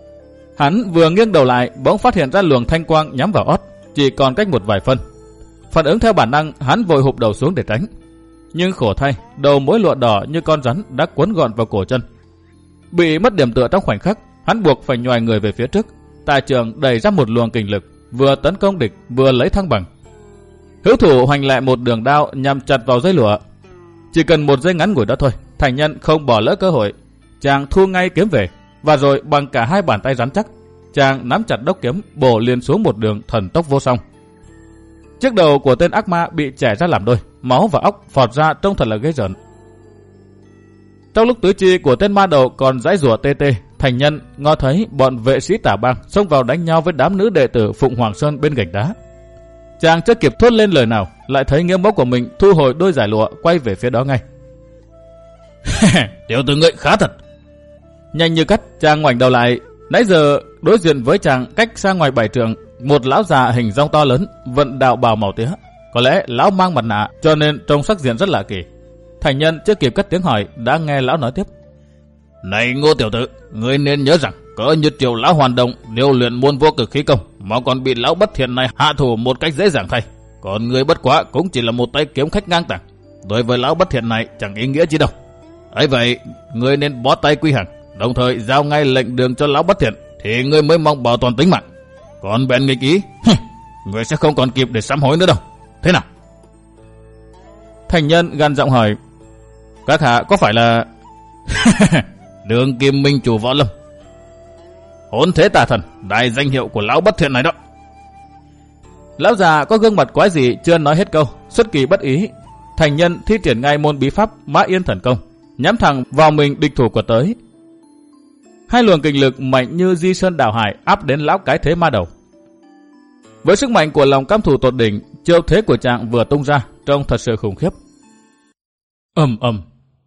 Hắn vừa nghiêng đầu lại, bỗng phát hiện ra luồng thanh quang nhắm vào ót, chỉ còn cách một vài phân. Phản ứng theo bản năng, hắn vội hụp đầu xuống để tránh. Nhưng khổ thay, đầu mối lụa đỏ như con rắn đã quấn gọn vào cổ chân. Bị mất điểm tựa trong khoảnh khắc, hắn buộc phải nhoài người về phía trước. Tài trường đẩy ra một luồng kình lực, vừa tấn công địch vừa lấy thăng bằng. Hữu thủ hoành lại một đường đao nhằm chặt vào dây lụa. Chỉ cần một giây ngắn ngủi đó thôi, Thành Nhân không bỏ lỡ cơ hội. chàng thu ngay kiếm về, và rồi bằng cả hai bàn tay rắn chắc, chàng nắm chặt đốc kiếm bổ liền xuống một đường thần tốc vô song. Chiếc đầu của tên ác ma bị chẻ ra làm đôi, máu và óc phọt ra trông thật là ghê rợn. Trong lúc tứ chi của tên ma đầu còn giãy giụa tê tê, Thành Nhân ngó thấy bọn vệ sĩ Tả Bang xông vào đánh nhau với đám nữ đệ tử Phụng Hoàng Sơn bên gạch đá. Chàng chưa kịp thốt lên lời nào, lại thấy Nghĩa Mẫu của mình thu hồi đôi giải lụa quay về phía đó ngay. Tiểu tử ngươi khá thật. Nhanh như cắt, chàng ngoảnh đầu lại, nãy giờ đối diện với chàng cách xa ngoài bảy trượng, một lão già hình dong to lớn, vận đạo bào màu tía. Có lẽ lão mang mặt nạ cho nên trông sắc diện rất lạ kỳ. Thành Nhân chưa kịp cất tiếng hỏi đã nghe lão nói tiếp. Này Ngô tiểu tử, ngươi nên nhớ rằng cỡ như Triệu lão Hoàn Đồng điều luyện môn vô cực khí công mà còn bị lão bất thiện này hạ thủ một cách dễ dàng thay. Còn ngươi bất quá cũng chỉ là một tay kiếm khách ngang tàng, đối với lão bất thiện này chẳng ý nghĩa gì đâu. Ấy vậy, ngươi nên bó tay quy hàng, đồng thời giao ngay lệnh đường cho lão bất thiện, thì ngươi mới mong bảo toàn tính mạng. Còn bèn nghịch ý, ngươi sẽ không còn kịp để sám hối nữa đâu. Thế nào? Thành Nhân gằn giọng hỏi, các hạ có phải là Đường Kim Minh chủ Võ Lâm, Hỗn Thế Tà Thần, đại danh hiệu của lão bất thiện này đó? Lão già có gương mặt quái dị chưa nói hết câu, xuất kỳ bất ý. Thành Nhân thi triển ngay môn bí pháp Mã Yên Thần Công, nhắm thẳng vào mình địch thủ của tới. Hai luồng kình lực mạnh như di sơn đảo hải áp đến lão cái thế ma đầu. Với sức mạnh của lòng cam thủ tột đỉnh, chiêu thế của chàng vừa tung ra trông thật sự khủng khiếp. Ầm ầm.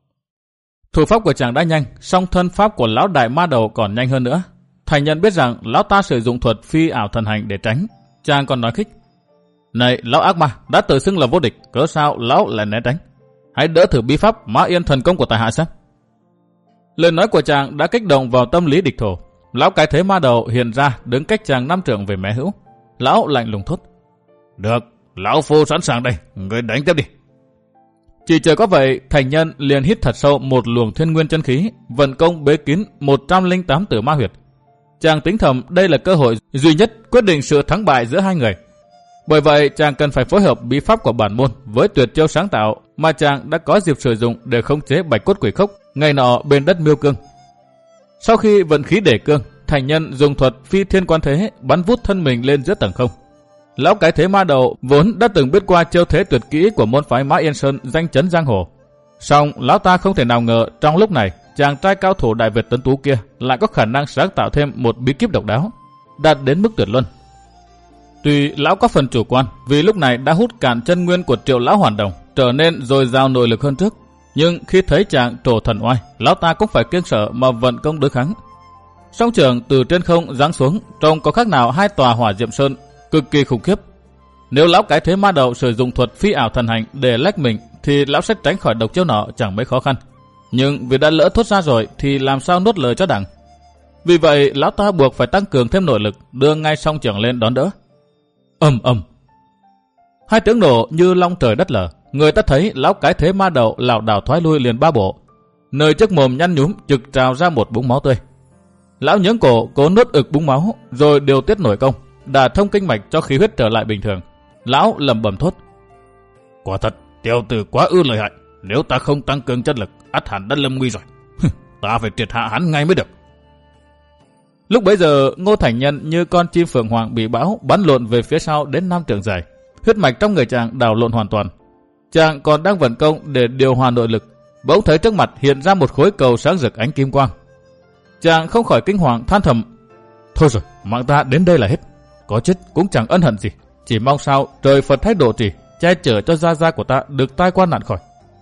Thủ pháp của chàng đã nhanh, song thân pháp của lão đại ma đầu còn nhanh hơn nữa. Thành Nhân biết rằng lão ta sử dụng thuật phi ảo thần hành để tránh. Chàng còn nói khích, này lão ác ma, đã tự xưng là vô địch, cớ sao lão lại né tránh? Hãy đỡ thử bí pháp Mã Yên Thần Công của tại hạ xem. Lời nói của chàng đã kích động vào tâm lý địch thủ. Lão cái thế ma đầu hiện ra đứng cách chàng năm trượng về mé hữu. Lão lạnh lùng thốt, được, lão phu sẵn sàng đây, người đánh tiếp đi. Chỉ chờ có vậy, Thành Nhân liền hít thật sâu một luồng thiên nguyên chân khí, vận công bế kín một trăm lẻ tám tử ma huyệt. Chàng tính thầm đây là cơ hội duy nhất quyết định sự thắng bại giữa hai người. Bởi vậy chàng cần phải phối hợp bí pháp của bản môn với tuyệt chiêu sáng tạo mà chàng đã có dịp sử dụng để khống chế bạch cốt quỷ khốc ngày nọ bên đất Miêu Cương. Sau khi vận khí để cương, Thành Nhân dùng thuật phi thiên quan thế bắn vút thân mình lên giữa tầng không. Lão cái thế ma đầu vốn đã từng biết qua chiêu thế tuyệt kỹ của môn phái Mã Yên Sơn danh chấn giang hồ. Song lão ta không thể nào ngờ trong lúc này chàng trai cao thủ Đại Việt tuấn tú kia lại có khả năng sáng tạo thêm một bí kíp độc đáo, đạt đến mức tuyệt luân. Tuy lão có phần chủ quan vì lúc này đã hút cạn chân nguyên của Triệu lão Hoàn Đồng, trở nên dồi dào nội lực hơn trước, nhưng khi thấy chàng trổ thần oai, lão ta cũng phải kiêng sợ mà vận công đối kháng. Song trường từ trên không giáng xuống, trông có khác nào hai tòa hỏa diệm sơn cực kỳ khủng khiếp. Nếu lão cái thế ma đầu sử dụng thuật phi ảo thần hành để lách mình thì lão sẽ tránh khỏi độc chiêu nọ chẳng mấy khó khăn. Nhưng vì đã lỡ thốt ra rồi thì làm sao nuốt lời cho đặng. Vì vậy lão ta buộc phải tăng cường thêm nội lực, đưa ngay song trường lên đón đỡ. Ầm ầm. Hai tiếng nổ như long trời đất lở, người ta thấy lão cái thế ma đầu lảo đảo thoái lui liền ba bộ. Nơi trước mồm nhăn nhúm trực trào ra một búng máu tươi. Lão nhướng cổ cố nuốt ực búng máu, rồi điều tiết nội công, đả thông kinh mạch cho khí huyết trở lại bình thường. Lão lẩm bẩm thốt, quả thật tiểu tử quá ư lợi hại, nếu ta không tăng cường chất lực, ắt hẳn đã lâm nguy rồi. Ta phải triệt hạ hắn ngay mới được. Lúc bấy giờ Ngô Thành Nhân như con chim phượng hoàng bị bão bắn lộn về phía sau đến năm trượng dài, huyết mạch trong người chàng đảo lộn hoàn toàn. Chàng còn đang vận công để điều hòa nội lực, bỗng thấy trước mặt hiện ra một khối cầu sáng rực ánh kim quang. Chàng không khỏi kinh hoàng than thầm, thôi rồi, mạng ta đến đây là hết, có chết cũng chẳng ân hận gì, chỉ mong sao trời Phật thái độ trì che chở cho gia gia của ta được tai qua nạn khỏi.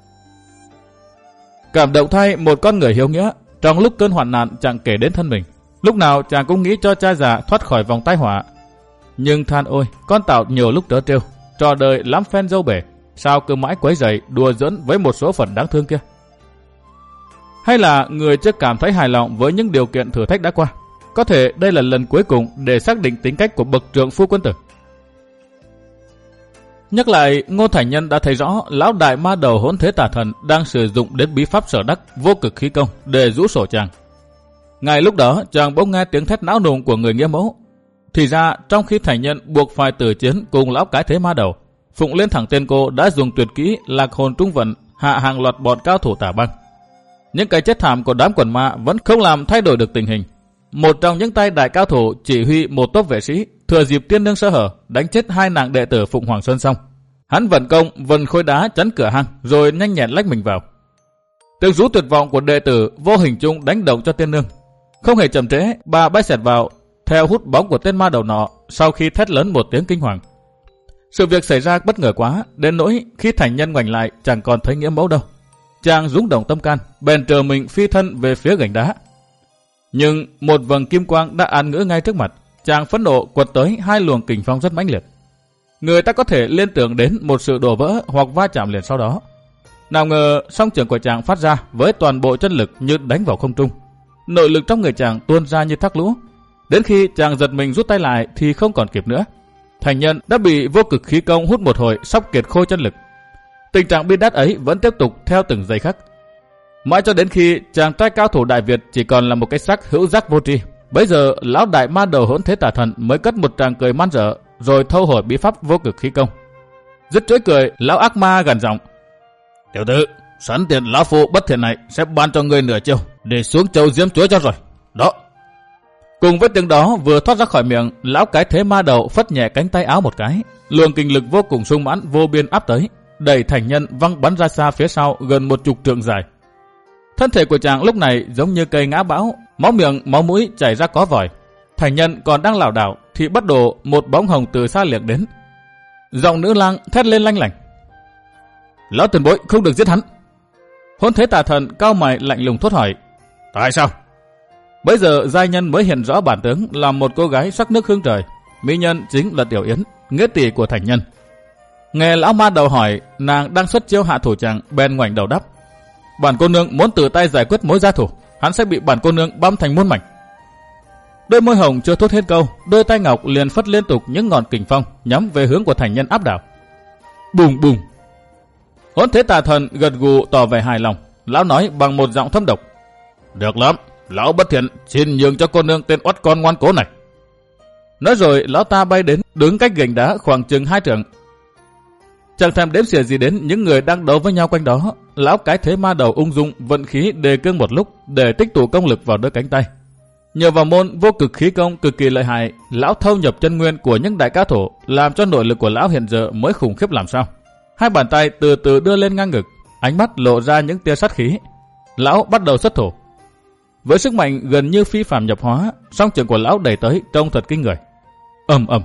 Cảm động thay một con người hiếu nghĩa, trong lúc cơn hoạn nạn chàng kể đến thân mình, lúc nào chàng cũng nghĩ cho cha già thoát khỏi vòng tai họa. Nhưng than ôi, con tạo nhiều lúc trớ trêu, trò đời lắm phen dâu bể, sao cứ mãi quấy rầy đùa giỡn với một số phận đáng thương kia. Hay là người chưa cảm thấy hài lòng với những điều kiện thử thách đã qua, có thể đây là lần cuối cùng để xác định tính cách của bậc trượng phu quân tử. Nhắc lại, Ngô Thành Nhân đã thấy rõ lão đại ma đầu Hỗn Thế Tà Thần đang sử dụng đến bí pháp sở đắc vô cực khí công để rũ sổ chàng. Ngay lúc đó chàng bỗng nghe tiếng thét não nùng của người nghĩa mẫu. Thì ra trong khi Thành Nhân buộc phải tử chiến cùng lão cái thế ma đầu, Phụng lên thẳng tên cô đã dùng tuyệt kỹ lạc hồn trung vận hạ hàng loạt bọn cao thủ Tả Bang. những cái chết thảm của đám quần ma vẫn không làm thay đổi được tình hình. Một trong những tay đại cao thủ chỉ huy một tốp vệ sĩ thừa dịp tiên nương sơ hở đánh chết hai nàng đệ tử Phụng Hoàng Sơn xong, hắn vận công vần khối đá chắn cửa hang rồi nhanh nhẹn lách mình vào. Tiếng rú tuyệt vọng của đệ tử vô hình chung đánh động cho tiên nương. Không hề chậm trễ, bà bay xẹt vào theo hút bóng của tên ma đầu nọ sau khi thét lớn một tiếng kinh hoàng. Sự việc xảy ra bất ngờ quá, đến nỗi khi thành nhân ngoảnh lại chẳng còn thấy nghĩa mẫu đâu. Chàng rúng động tâm can, bèn chờ mình phi thân về phía gành đá. Nhưng một vầng kim quang đã án ngữ ngay trước mặt, chàng phẫn nộ quật tới hai luồng kình phong rất mãnh liệt. Người ta có thể liên tưởng đến một sự đổ vỡ hoặc va chạm liền sau đó. Nào ngờ song trường của chàng phát ra với toàn bộ chân lực như đánh vào không trung. Nội lực trong người chàng tuôn ra như thác lũ. Đến khi chàng giật mình rút tay lại thì không còn kịp nữa. Thành nhân đã bị vô cực khí công hút một hồi sắp kiệt khô chân lực. Tình trạng bi đát ấy vẫn tiếp tục theo từng giây khắc. Mãi cho đến khi chàng trai cao thủ Đại Việt chỉ còn là một cái xác hữu giác vô tri, bấy giờ lão đại ma đầu Hỗn Thế Tà Thần mới cất một tràng cười man dở rồi thâu hồi bí pháp vô cực khí công. Dứt chuỗi cười, lão ác ma gằn giọng: "Tiểu tử, sẵn tiện lão phụ bất thiện này sẽ ban cho ngươi nửa chiêu để xuống châu diếm chuối cho rồi." Đó. Cùng với tiếng đó vừa thoát ra khỏi miệng, lão cái thế ma đầu phất nhẹ cánh tay áo một cái, luồng kinh lực vô cùng sung mãn vô biên áp tới, đẩy thành nhân văng bắn ra xa phía sau gần một chục trượng dài. Thân thể của chàng lúc này giống như cây ngã bão, máu miệng máu mũi chảy ra có vòi. Thành nhân còn đang lảo đảo thì bắt đầu một bóng hồng từ xa liệng đến. Giọng nữ lang thét lên lanh lảnh: "Lão tiền bối không được giết hắn." Hỗn Thế Tà Thần cao mày lạnh lùng thốt hỏi: "Tại sao?" Bây giờ giai nhân mới hiện rõ bản tướng là một cô gái sắc nước hương trời, mỹ nhân chính là Tiểu Yến, nghĩa tỷ của thành nhân. Nghe lão ma đầu hỏi, nàng đang xuất chiêu hạ thủ chàng, bèn ngoảnh đầu đáp: "Bản cô nương muốn tự tay giải quyết mối gia thủ, hắn sẽ bị bản cô nương băm thành muôn mảnh." Đôi môi hồng chưa thốt hết câu, đôi tay ngọc liền phất liên tục những ngọn kình phong nhắm về hướng của thành nhân áp đảo. Bùng bùng. Hỗn Thế Tà Thần gật gù tỏ vẻ hài lòng, lão nói bằng một giọng thâm độc: "Được lắm, lão bất thiện, xin nhường cho cô nương tên oắt con ngoan cố này." Nói rồi lão ta bay đến đứng cách gành đá khoảng chừng hai trượng. Chẳng thèm đếm xỉa gì đến những người đang đấu với nhau quanh đó, lão cái thế ma đầu ung dung vận khí đề cương một lúc để tích tụ công lực vào đôi cánh tay. Nhờ vào môn vô cực khí công cực kỳ lợi hại, lão thâu nhập chân nguyên của những đại cao thủ, làm cho nội lực của lão hiện giờ mới khủng khiếp làm sao. Hai bàn tay từ từ đưa lên ngang ngực, ánh mắt lộ ra những tia sát khí. Lão bắt đầu xuất thủ. Với sức mạnh gần như phi phàm nhập hóa, song trường của lão đẩy tới trông thật kinh người. Ầm ầm.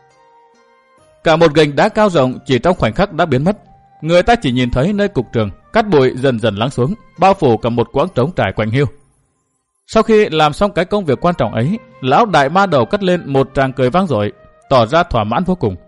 Cả một gành đá cao rộng chỉ trong khoảnh khắc đã biến mất. Người ta chỉ nhìn thấy nơi cục trường, cát bụi dần dần lắng xuống, bao phủ cả một quãng trống trải quạnh hiu. Sau khi làm xong cái công việc quan trọng ấy, lão đại ma đầu cất lên một tràng cười vang dội, tỏ ra thỏa mãn vô cùng.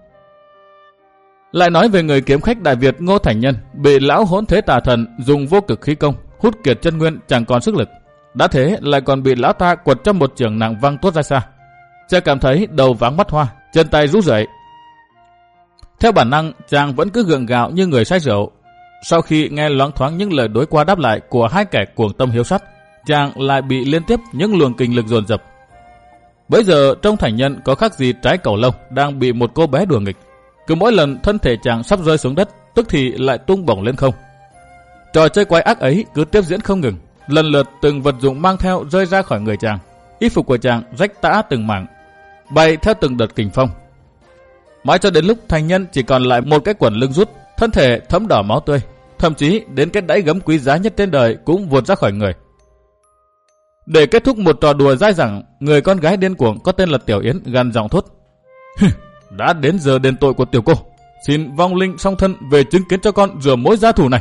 Lại nói về người kiếm khách Đại Việt Ngô Thành Nhân, bị lão Hỗn Thế Tà Thần dùng vô cực khí công hút kiệt chân nguyên chẳng còn sức lực. Đã thế lại còn bị lão ta quật trong một trường nặng văng tuốt ra xa. Chàng cảm thấy đầu váng mắt hoa, chân tay rũ rượi. Theo bản năng, chàng vẫn cứ gượng gạo như người say rượu. Sau khi nghe loáng thoáng những lời đối qua đáp lại của hai kẻ cuồng tâm hiếu sát, chàng lại bị liên tiếp những luồng kinh lực dồn dập. Bây giờ trong Thành Nhân có khác gì trái cầu lông đang bị một cô bé đùa nghịch. Cứ mỗi lần thân thể chàng sắp rơi xuống đất, tức thì lại tung bổng lên không. Trò chơi quái ác ấy cứ tiếp diễn không ngừng. Lần lượt từng vật dụng mang theo rơi ra khỏi người chàng, y phục của chàng rách tã từng mảng, bay theo từng đợt kình phong. Mãi cho đến lúc Thành Nhân chỉ còn lại một cái quần lưng rút, thân thể thấm đỏ máu tươi, thậm chí đến cái đẫy gấm quý giá nhất trên đời cũng vụt ra khỏi người. Để kết thúc một trò đùa dai dẳng, người con gái điên cuồng có tên là Tiểu Yến gằn giọng thốt: "Đã đến giờ đền tội của tiểu cô, xin vong linh song thân về chứng kiến cho con rửa mối gia thù này."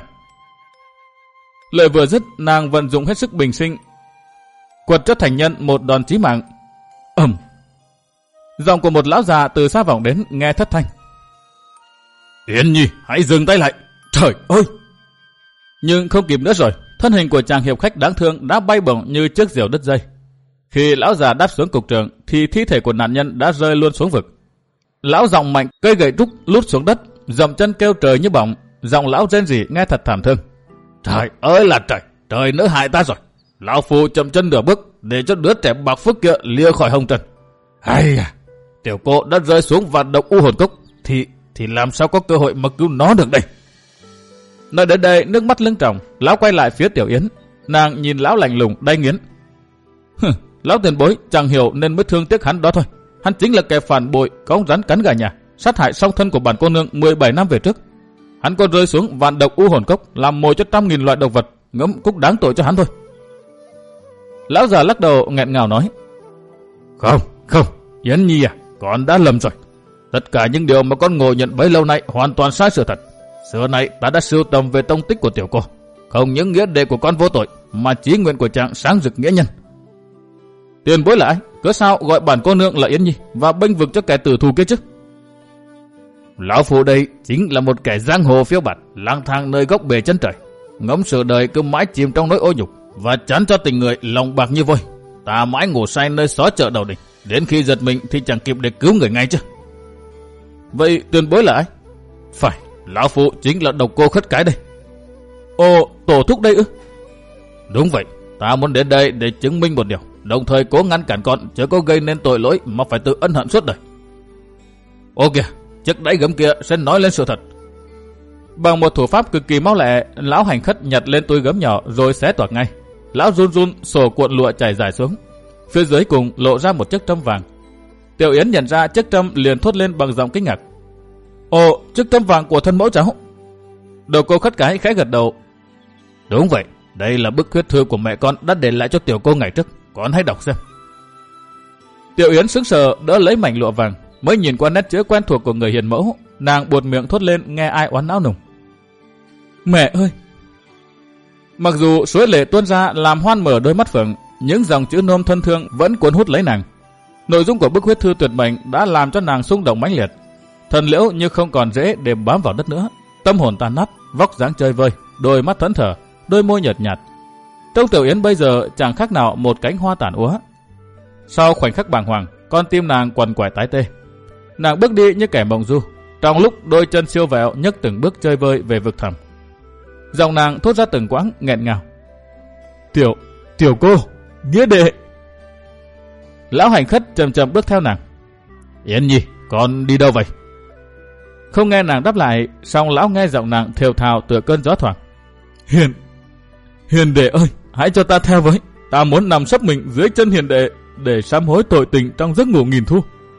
Lời vừa dứt, nàng vận dụng hết sức bình sinh, quật cho Thành Nhân một đòn chí mạng. Ầm. Giọng của một lão già từ xa vọng đến nghe thất thanh: "Yến Nhi, hãy dừng tay lại! Trời ơi!" Nhưng không kịp nữa rồi, thân hình của chàng hiệp khách đáng thương đã bay bổng như chiếc diều đứt dây. Khi lão già đáp xuống cục trường, thì thi thể của nạn nhân đã rơi luôn xuống vực. Lão giọng mạnh, cây gậy trúc lút xuống đất, dậm chân kêu trời như bỏng. Giọng lão rên rỉ nghe thật thảm thương: "Trời ơi là trời, trời nỡ hại ta rồi. Lão phu chậm chân nửa bước để cho đứa trẻ bạc phước kia lìa khỏi hồng trần. Ai à, tiểu cô đã rơi xuống vạn độc u hồn cốc, thì thì làm sao có cơ hội mà cứu nó được đây?" Nói đến đây, nước mắt lưng tròng, lão quay lại phía Tiểu Yến. Nàng nhìn lão lạnh lùng đay nghiến. Hừ, lão tiền bối chẳng hiểu nên mới thương tiếc hắn đó thôi. Hắn chính là kẻ phản bội, cống rắn cắn gà nhà, sát hại song thân của bản cô nương mười bảy năm về trước. Hắn còn rơi xuống vạn độc u hồn cốc, làm mồi cho trăm nghìn loại độc vật, ngẫm cũng đáng tội cho hắn thôi. Lão già lắc đầu nghẹn ngào nói. Không, không, Yến Nhi à, con đã lầm rồi. Tất cả những điều mà con ngộ nhận bấy lâu nay hoàn toàn sai sự thật. Xưa nay ta đã sưu tầm về tông tích của tiểu cô. Không những nghĩa đệ của con vô tội, mà chí nguyện của chàng sáng rực nghĩa nhân. Tiền bối là ai? Cớ sao gọi bản cô nương là Yến Nhi và bênh vực cho kẻ tử thù kia chứ? Lão phụ đây chính là một kẻ giang hồ phiêu bạt, lang thang nơi góc bể chân trời. Ngẫm sự đời cứ mãi chìm trong nỗi ô nhục và chán cho tình người lòng bạc như vôi. Ta mãi ngủ say nơi xó chợ đầu đình, đến khi giật mình thì chẳng kịp để cứu người ngay chứ. Vậy tiền bối là ai? Phải, lão phụ chính là độc cô Khất Cái đây. Ồ, tổ thúc đây ư? Đúng vậy, ta muốn đến đây để chứng minh một điều, đồng thời cố ngăn cản con chớ có gây nên tội lỗi mà phải tự ân hận suốt đời. Ô kìa, chiếc đáy gấm kia sẽ nói lên sự thật. Bằng một thủ pháp cực kỳ máu lẹ, lão hành khất nhặt lên túi gấm nhỏ rồi xé toạc ngay. Lão run run sổ cuộn lụa chảy dài xuống. Phía dưới cùng lộ ra một chiếc trâm vàng. Tiểu Yến nhận ra chiếc trâm liền thốt lên bằng giọng kinh ngạc. Ồ, chiếc trâm vàng của thân mẫu cháu. Đầu cô Khất Cái khẽ gật đầu. Đúng vậy, đây là bức huyết thư của mẹ con đã để lại cho tiểu cô ngày trước. Con hãy đọc xem. Tiểu Yến sững sờ đỡ lấy mảnh lụa vàng, mới nhìn qua nét chữ quen thuộc của người hiền mẫu, nàng buột miệng thốt lên nghe ai oán não nùng. Mẹ ơi! Mặc dù suối lệ tuôn ra làm hoan mở đôi mắt phượng, những dòng chữ nôm thân thương vẫn cuốn hút lấy nàng. Nội dung của bức huyết thư tuyệt mệnh đã làm cho nàng xung động mãnh liệt. Thần liễu như không còn dễ để bám vào đất nữa, tâm hồn tan nát, vóc dáng chơi vơi, đôi mắt thẫn thờ, đôi môi nhợt nhạt. Trong Tiểu Yến bây giờ chẳng khác nào một cánh hoa tàn úa. Sau khoảnh khắc bàng hoàng, con tim nàng quằn quại tái tê. Nàng bước đi như kẻ mộng du, trong lúc đôi chân siêu vẹo nhấc từng bước chơi vơi về vực thẳm. Giọng nàng thốt ra từng quãng nghẹn ngào. Tiểu, tiểu cô, nghĩa đệ. Lão hành khất chậm chậm bước theo nàng. Yến Nhi, con đi đâu vậy? Không nghe nàng đáp lại, song lão nghe giọng nàng thều thào tựa cơn gió thoảng. Hiền, hiền đệ ơi, hãy cho ta theo với. Ta muốn nằm sấp mình dưới chân hiền đệ để sám hối tội tình trong giấc ngủ nghìn thu.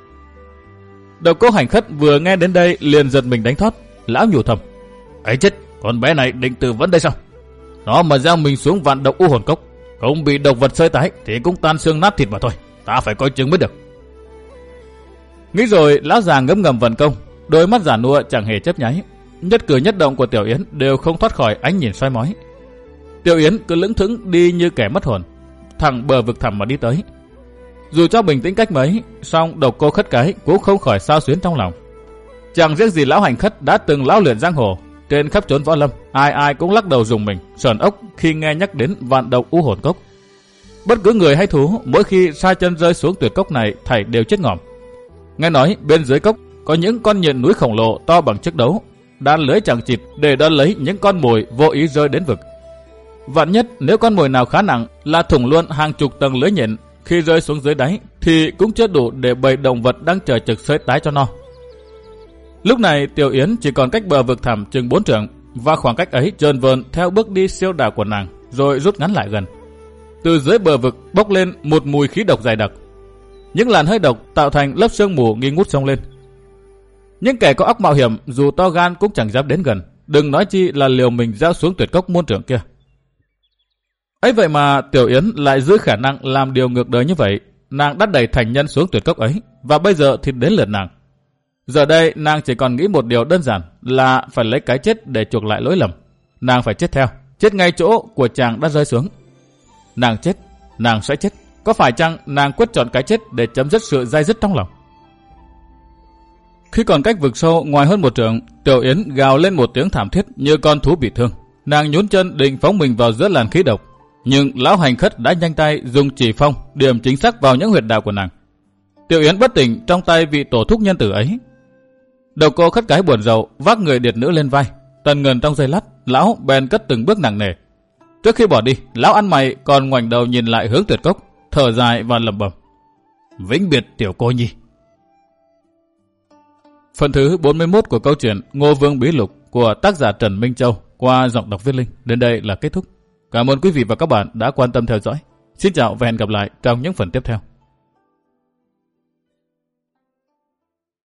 Đầu cô hành khất vừa nghe đến đây liền giật mình đánh thoát. Lão nhủ thầm. Ấy chết, con bé này định tư vấn đây sao? Nó mà gieo mình xuống vạn độc u hồn cốc, không bị độc vật xơi tái thì cũng tan xương nát thịt mà thôi. Ta phải coi chừng mới được. Nghĩ rồi lão già ngấm ngầm vận công, đôi mắt già nua chẳng hề chớp nháy. Nhất cử nhất động của Tiểu Yến đều không thoát khỏi ánh nhìn soi mói. Tiểu Yến cứ lững thững đi như kẻ mất hồn, thẳng bờ vực thẳm mà đi tới. Dù cho bình tĩnh cách mấy, song độc cô Khất Cái cũng không khỏi xao xuyến trong lòng. Chẳng riêng gì lão hành khất đã từng lão luyện giang hồ, trên khắp chốn võ lâm, ai ai cũng lắc đầu rùng mình, sờn ốc khi nghe nhắc đến vạn độc u hồn cốc. Bất cứ người hay thú, mỗi khi sa chân rơi xuống tuyệt cốc này, thảy đều chết ngòm. Nghe nói bên dưới cốc có những con nhện núi khổng lồ to bằng chiếc đấu, đan lưới chẳng chịt để đón lấy những con mồi vô ý rơi đến vực. Vạn nhất nếu con mồi nào khá nặng là thủng luôn hàng chục tầng lưới nhện, khi rơi xuống dưới đáy thì cũng chưa đủ để bầy động vật đang chờ trực xơi tái cho no. Lúc này Tiểu Yến chỉ còn cách bờ vực thẳm chừng bốn trượng, và khoảng cách ấy trơn vờn theo bước đi siêu đảo của nàng, rồi rút ngắn lại gần. Từ dưới bờ vực bốc lên một mùi khí độc dày đặc. Những làn hơi độc tạo thành lớp sương mù nghi ngút xông lên. Những kẻ có óc mạo hiểm dù to gan cũng chẳng dám đến gần, đừng nói chi là liều mình gieo xuống tuyệt cốc muôn trượng kia. Ấy vậy mà Tiểu Yến lại giữ khả năng làm điều ngược đời như vậy. Nàng đã đẩy thành nhân xuống tuyệt cốc ấy, và bây giờ thì đến lượt nàng. Giờ đây nàng chỉ còn nghĩ một điều đơn giản là phải lấy cái chết để chuộc lại lỗi lầm. Nàng phải chết theo, chết ngay chỗ của chàng đã rơi xuống. Nàng chết, nàng sẽ chết. Có phải chăng nàng quyết chọn cái chết để chấm dứt sự day dứt trong lòng? Khi còn cách vực sâu ngoài hơn một trượng, Tiểu Yến gào lên một tiếng thảm thiết như con thú bị thương. Nàng nhún chân định phóng mình vào giữa làn khí độc, nhưng lão hành khất đã nhanh tay dùng chỉ phong điểm chính xác vào những huyệt đạo của nàng. Tiểu Yến bất tỉnh trong tay vị tổ thúc nhân tử ấy. Đầu cô Khất Cái buồn rầu vác người điệt nữ lên vai. Tần ngần trong giây lát, lão bèn cất từng bước nặng nề. Trước khi bỏ đi, lão ăn mày còn ngoảnh đầu nhìn lại hướng tuyệt cốc, thở dài và lẩm bẩm: Vĩnh biệt tiểu cô nhi. Phần thứ bốn mươi mốt của câu chuyện Ngô Vương Bí Lục của tác giả Trần Minh Châu qua giọng đọc Viết Linh đến đây là kết thúc. Cảm ơn quý vị và các bạn đã quan tâm theo dõi. Xin chào và hẹn gặp lại trong những phần tiếp theo.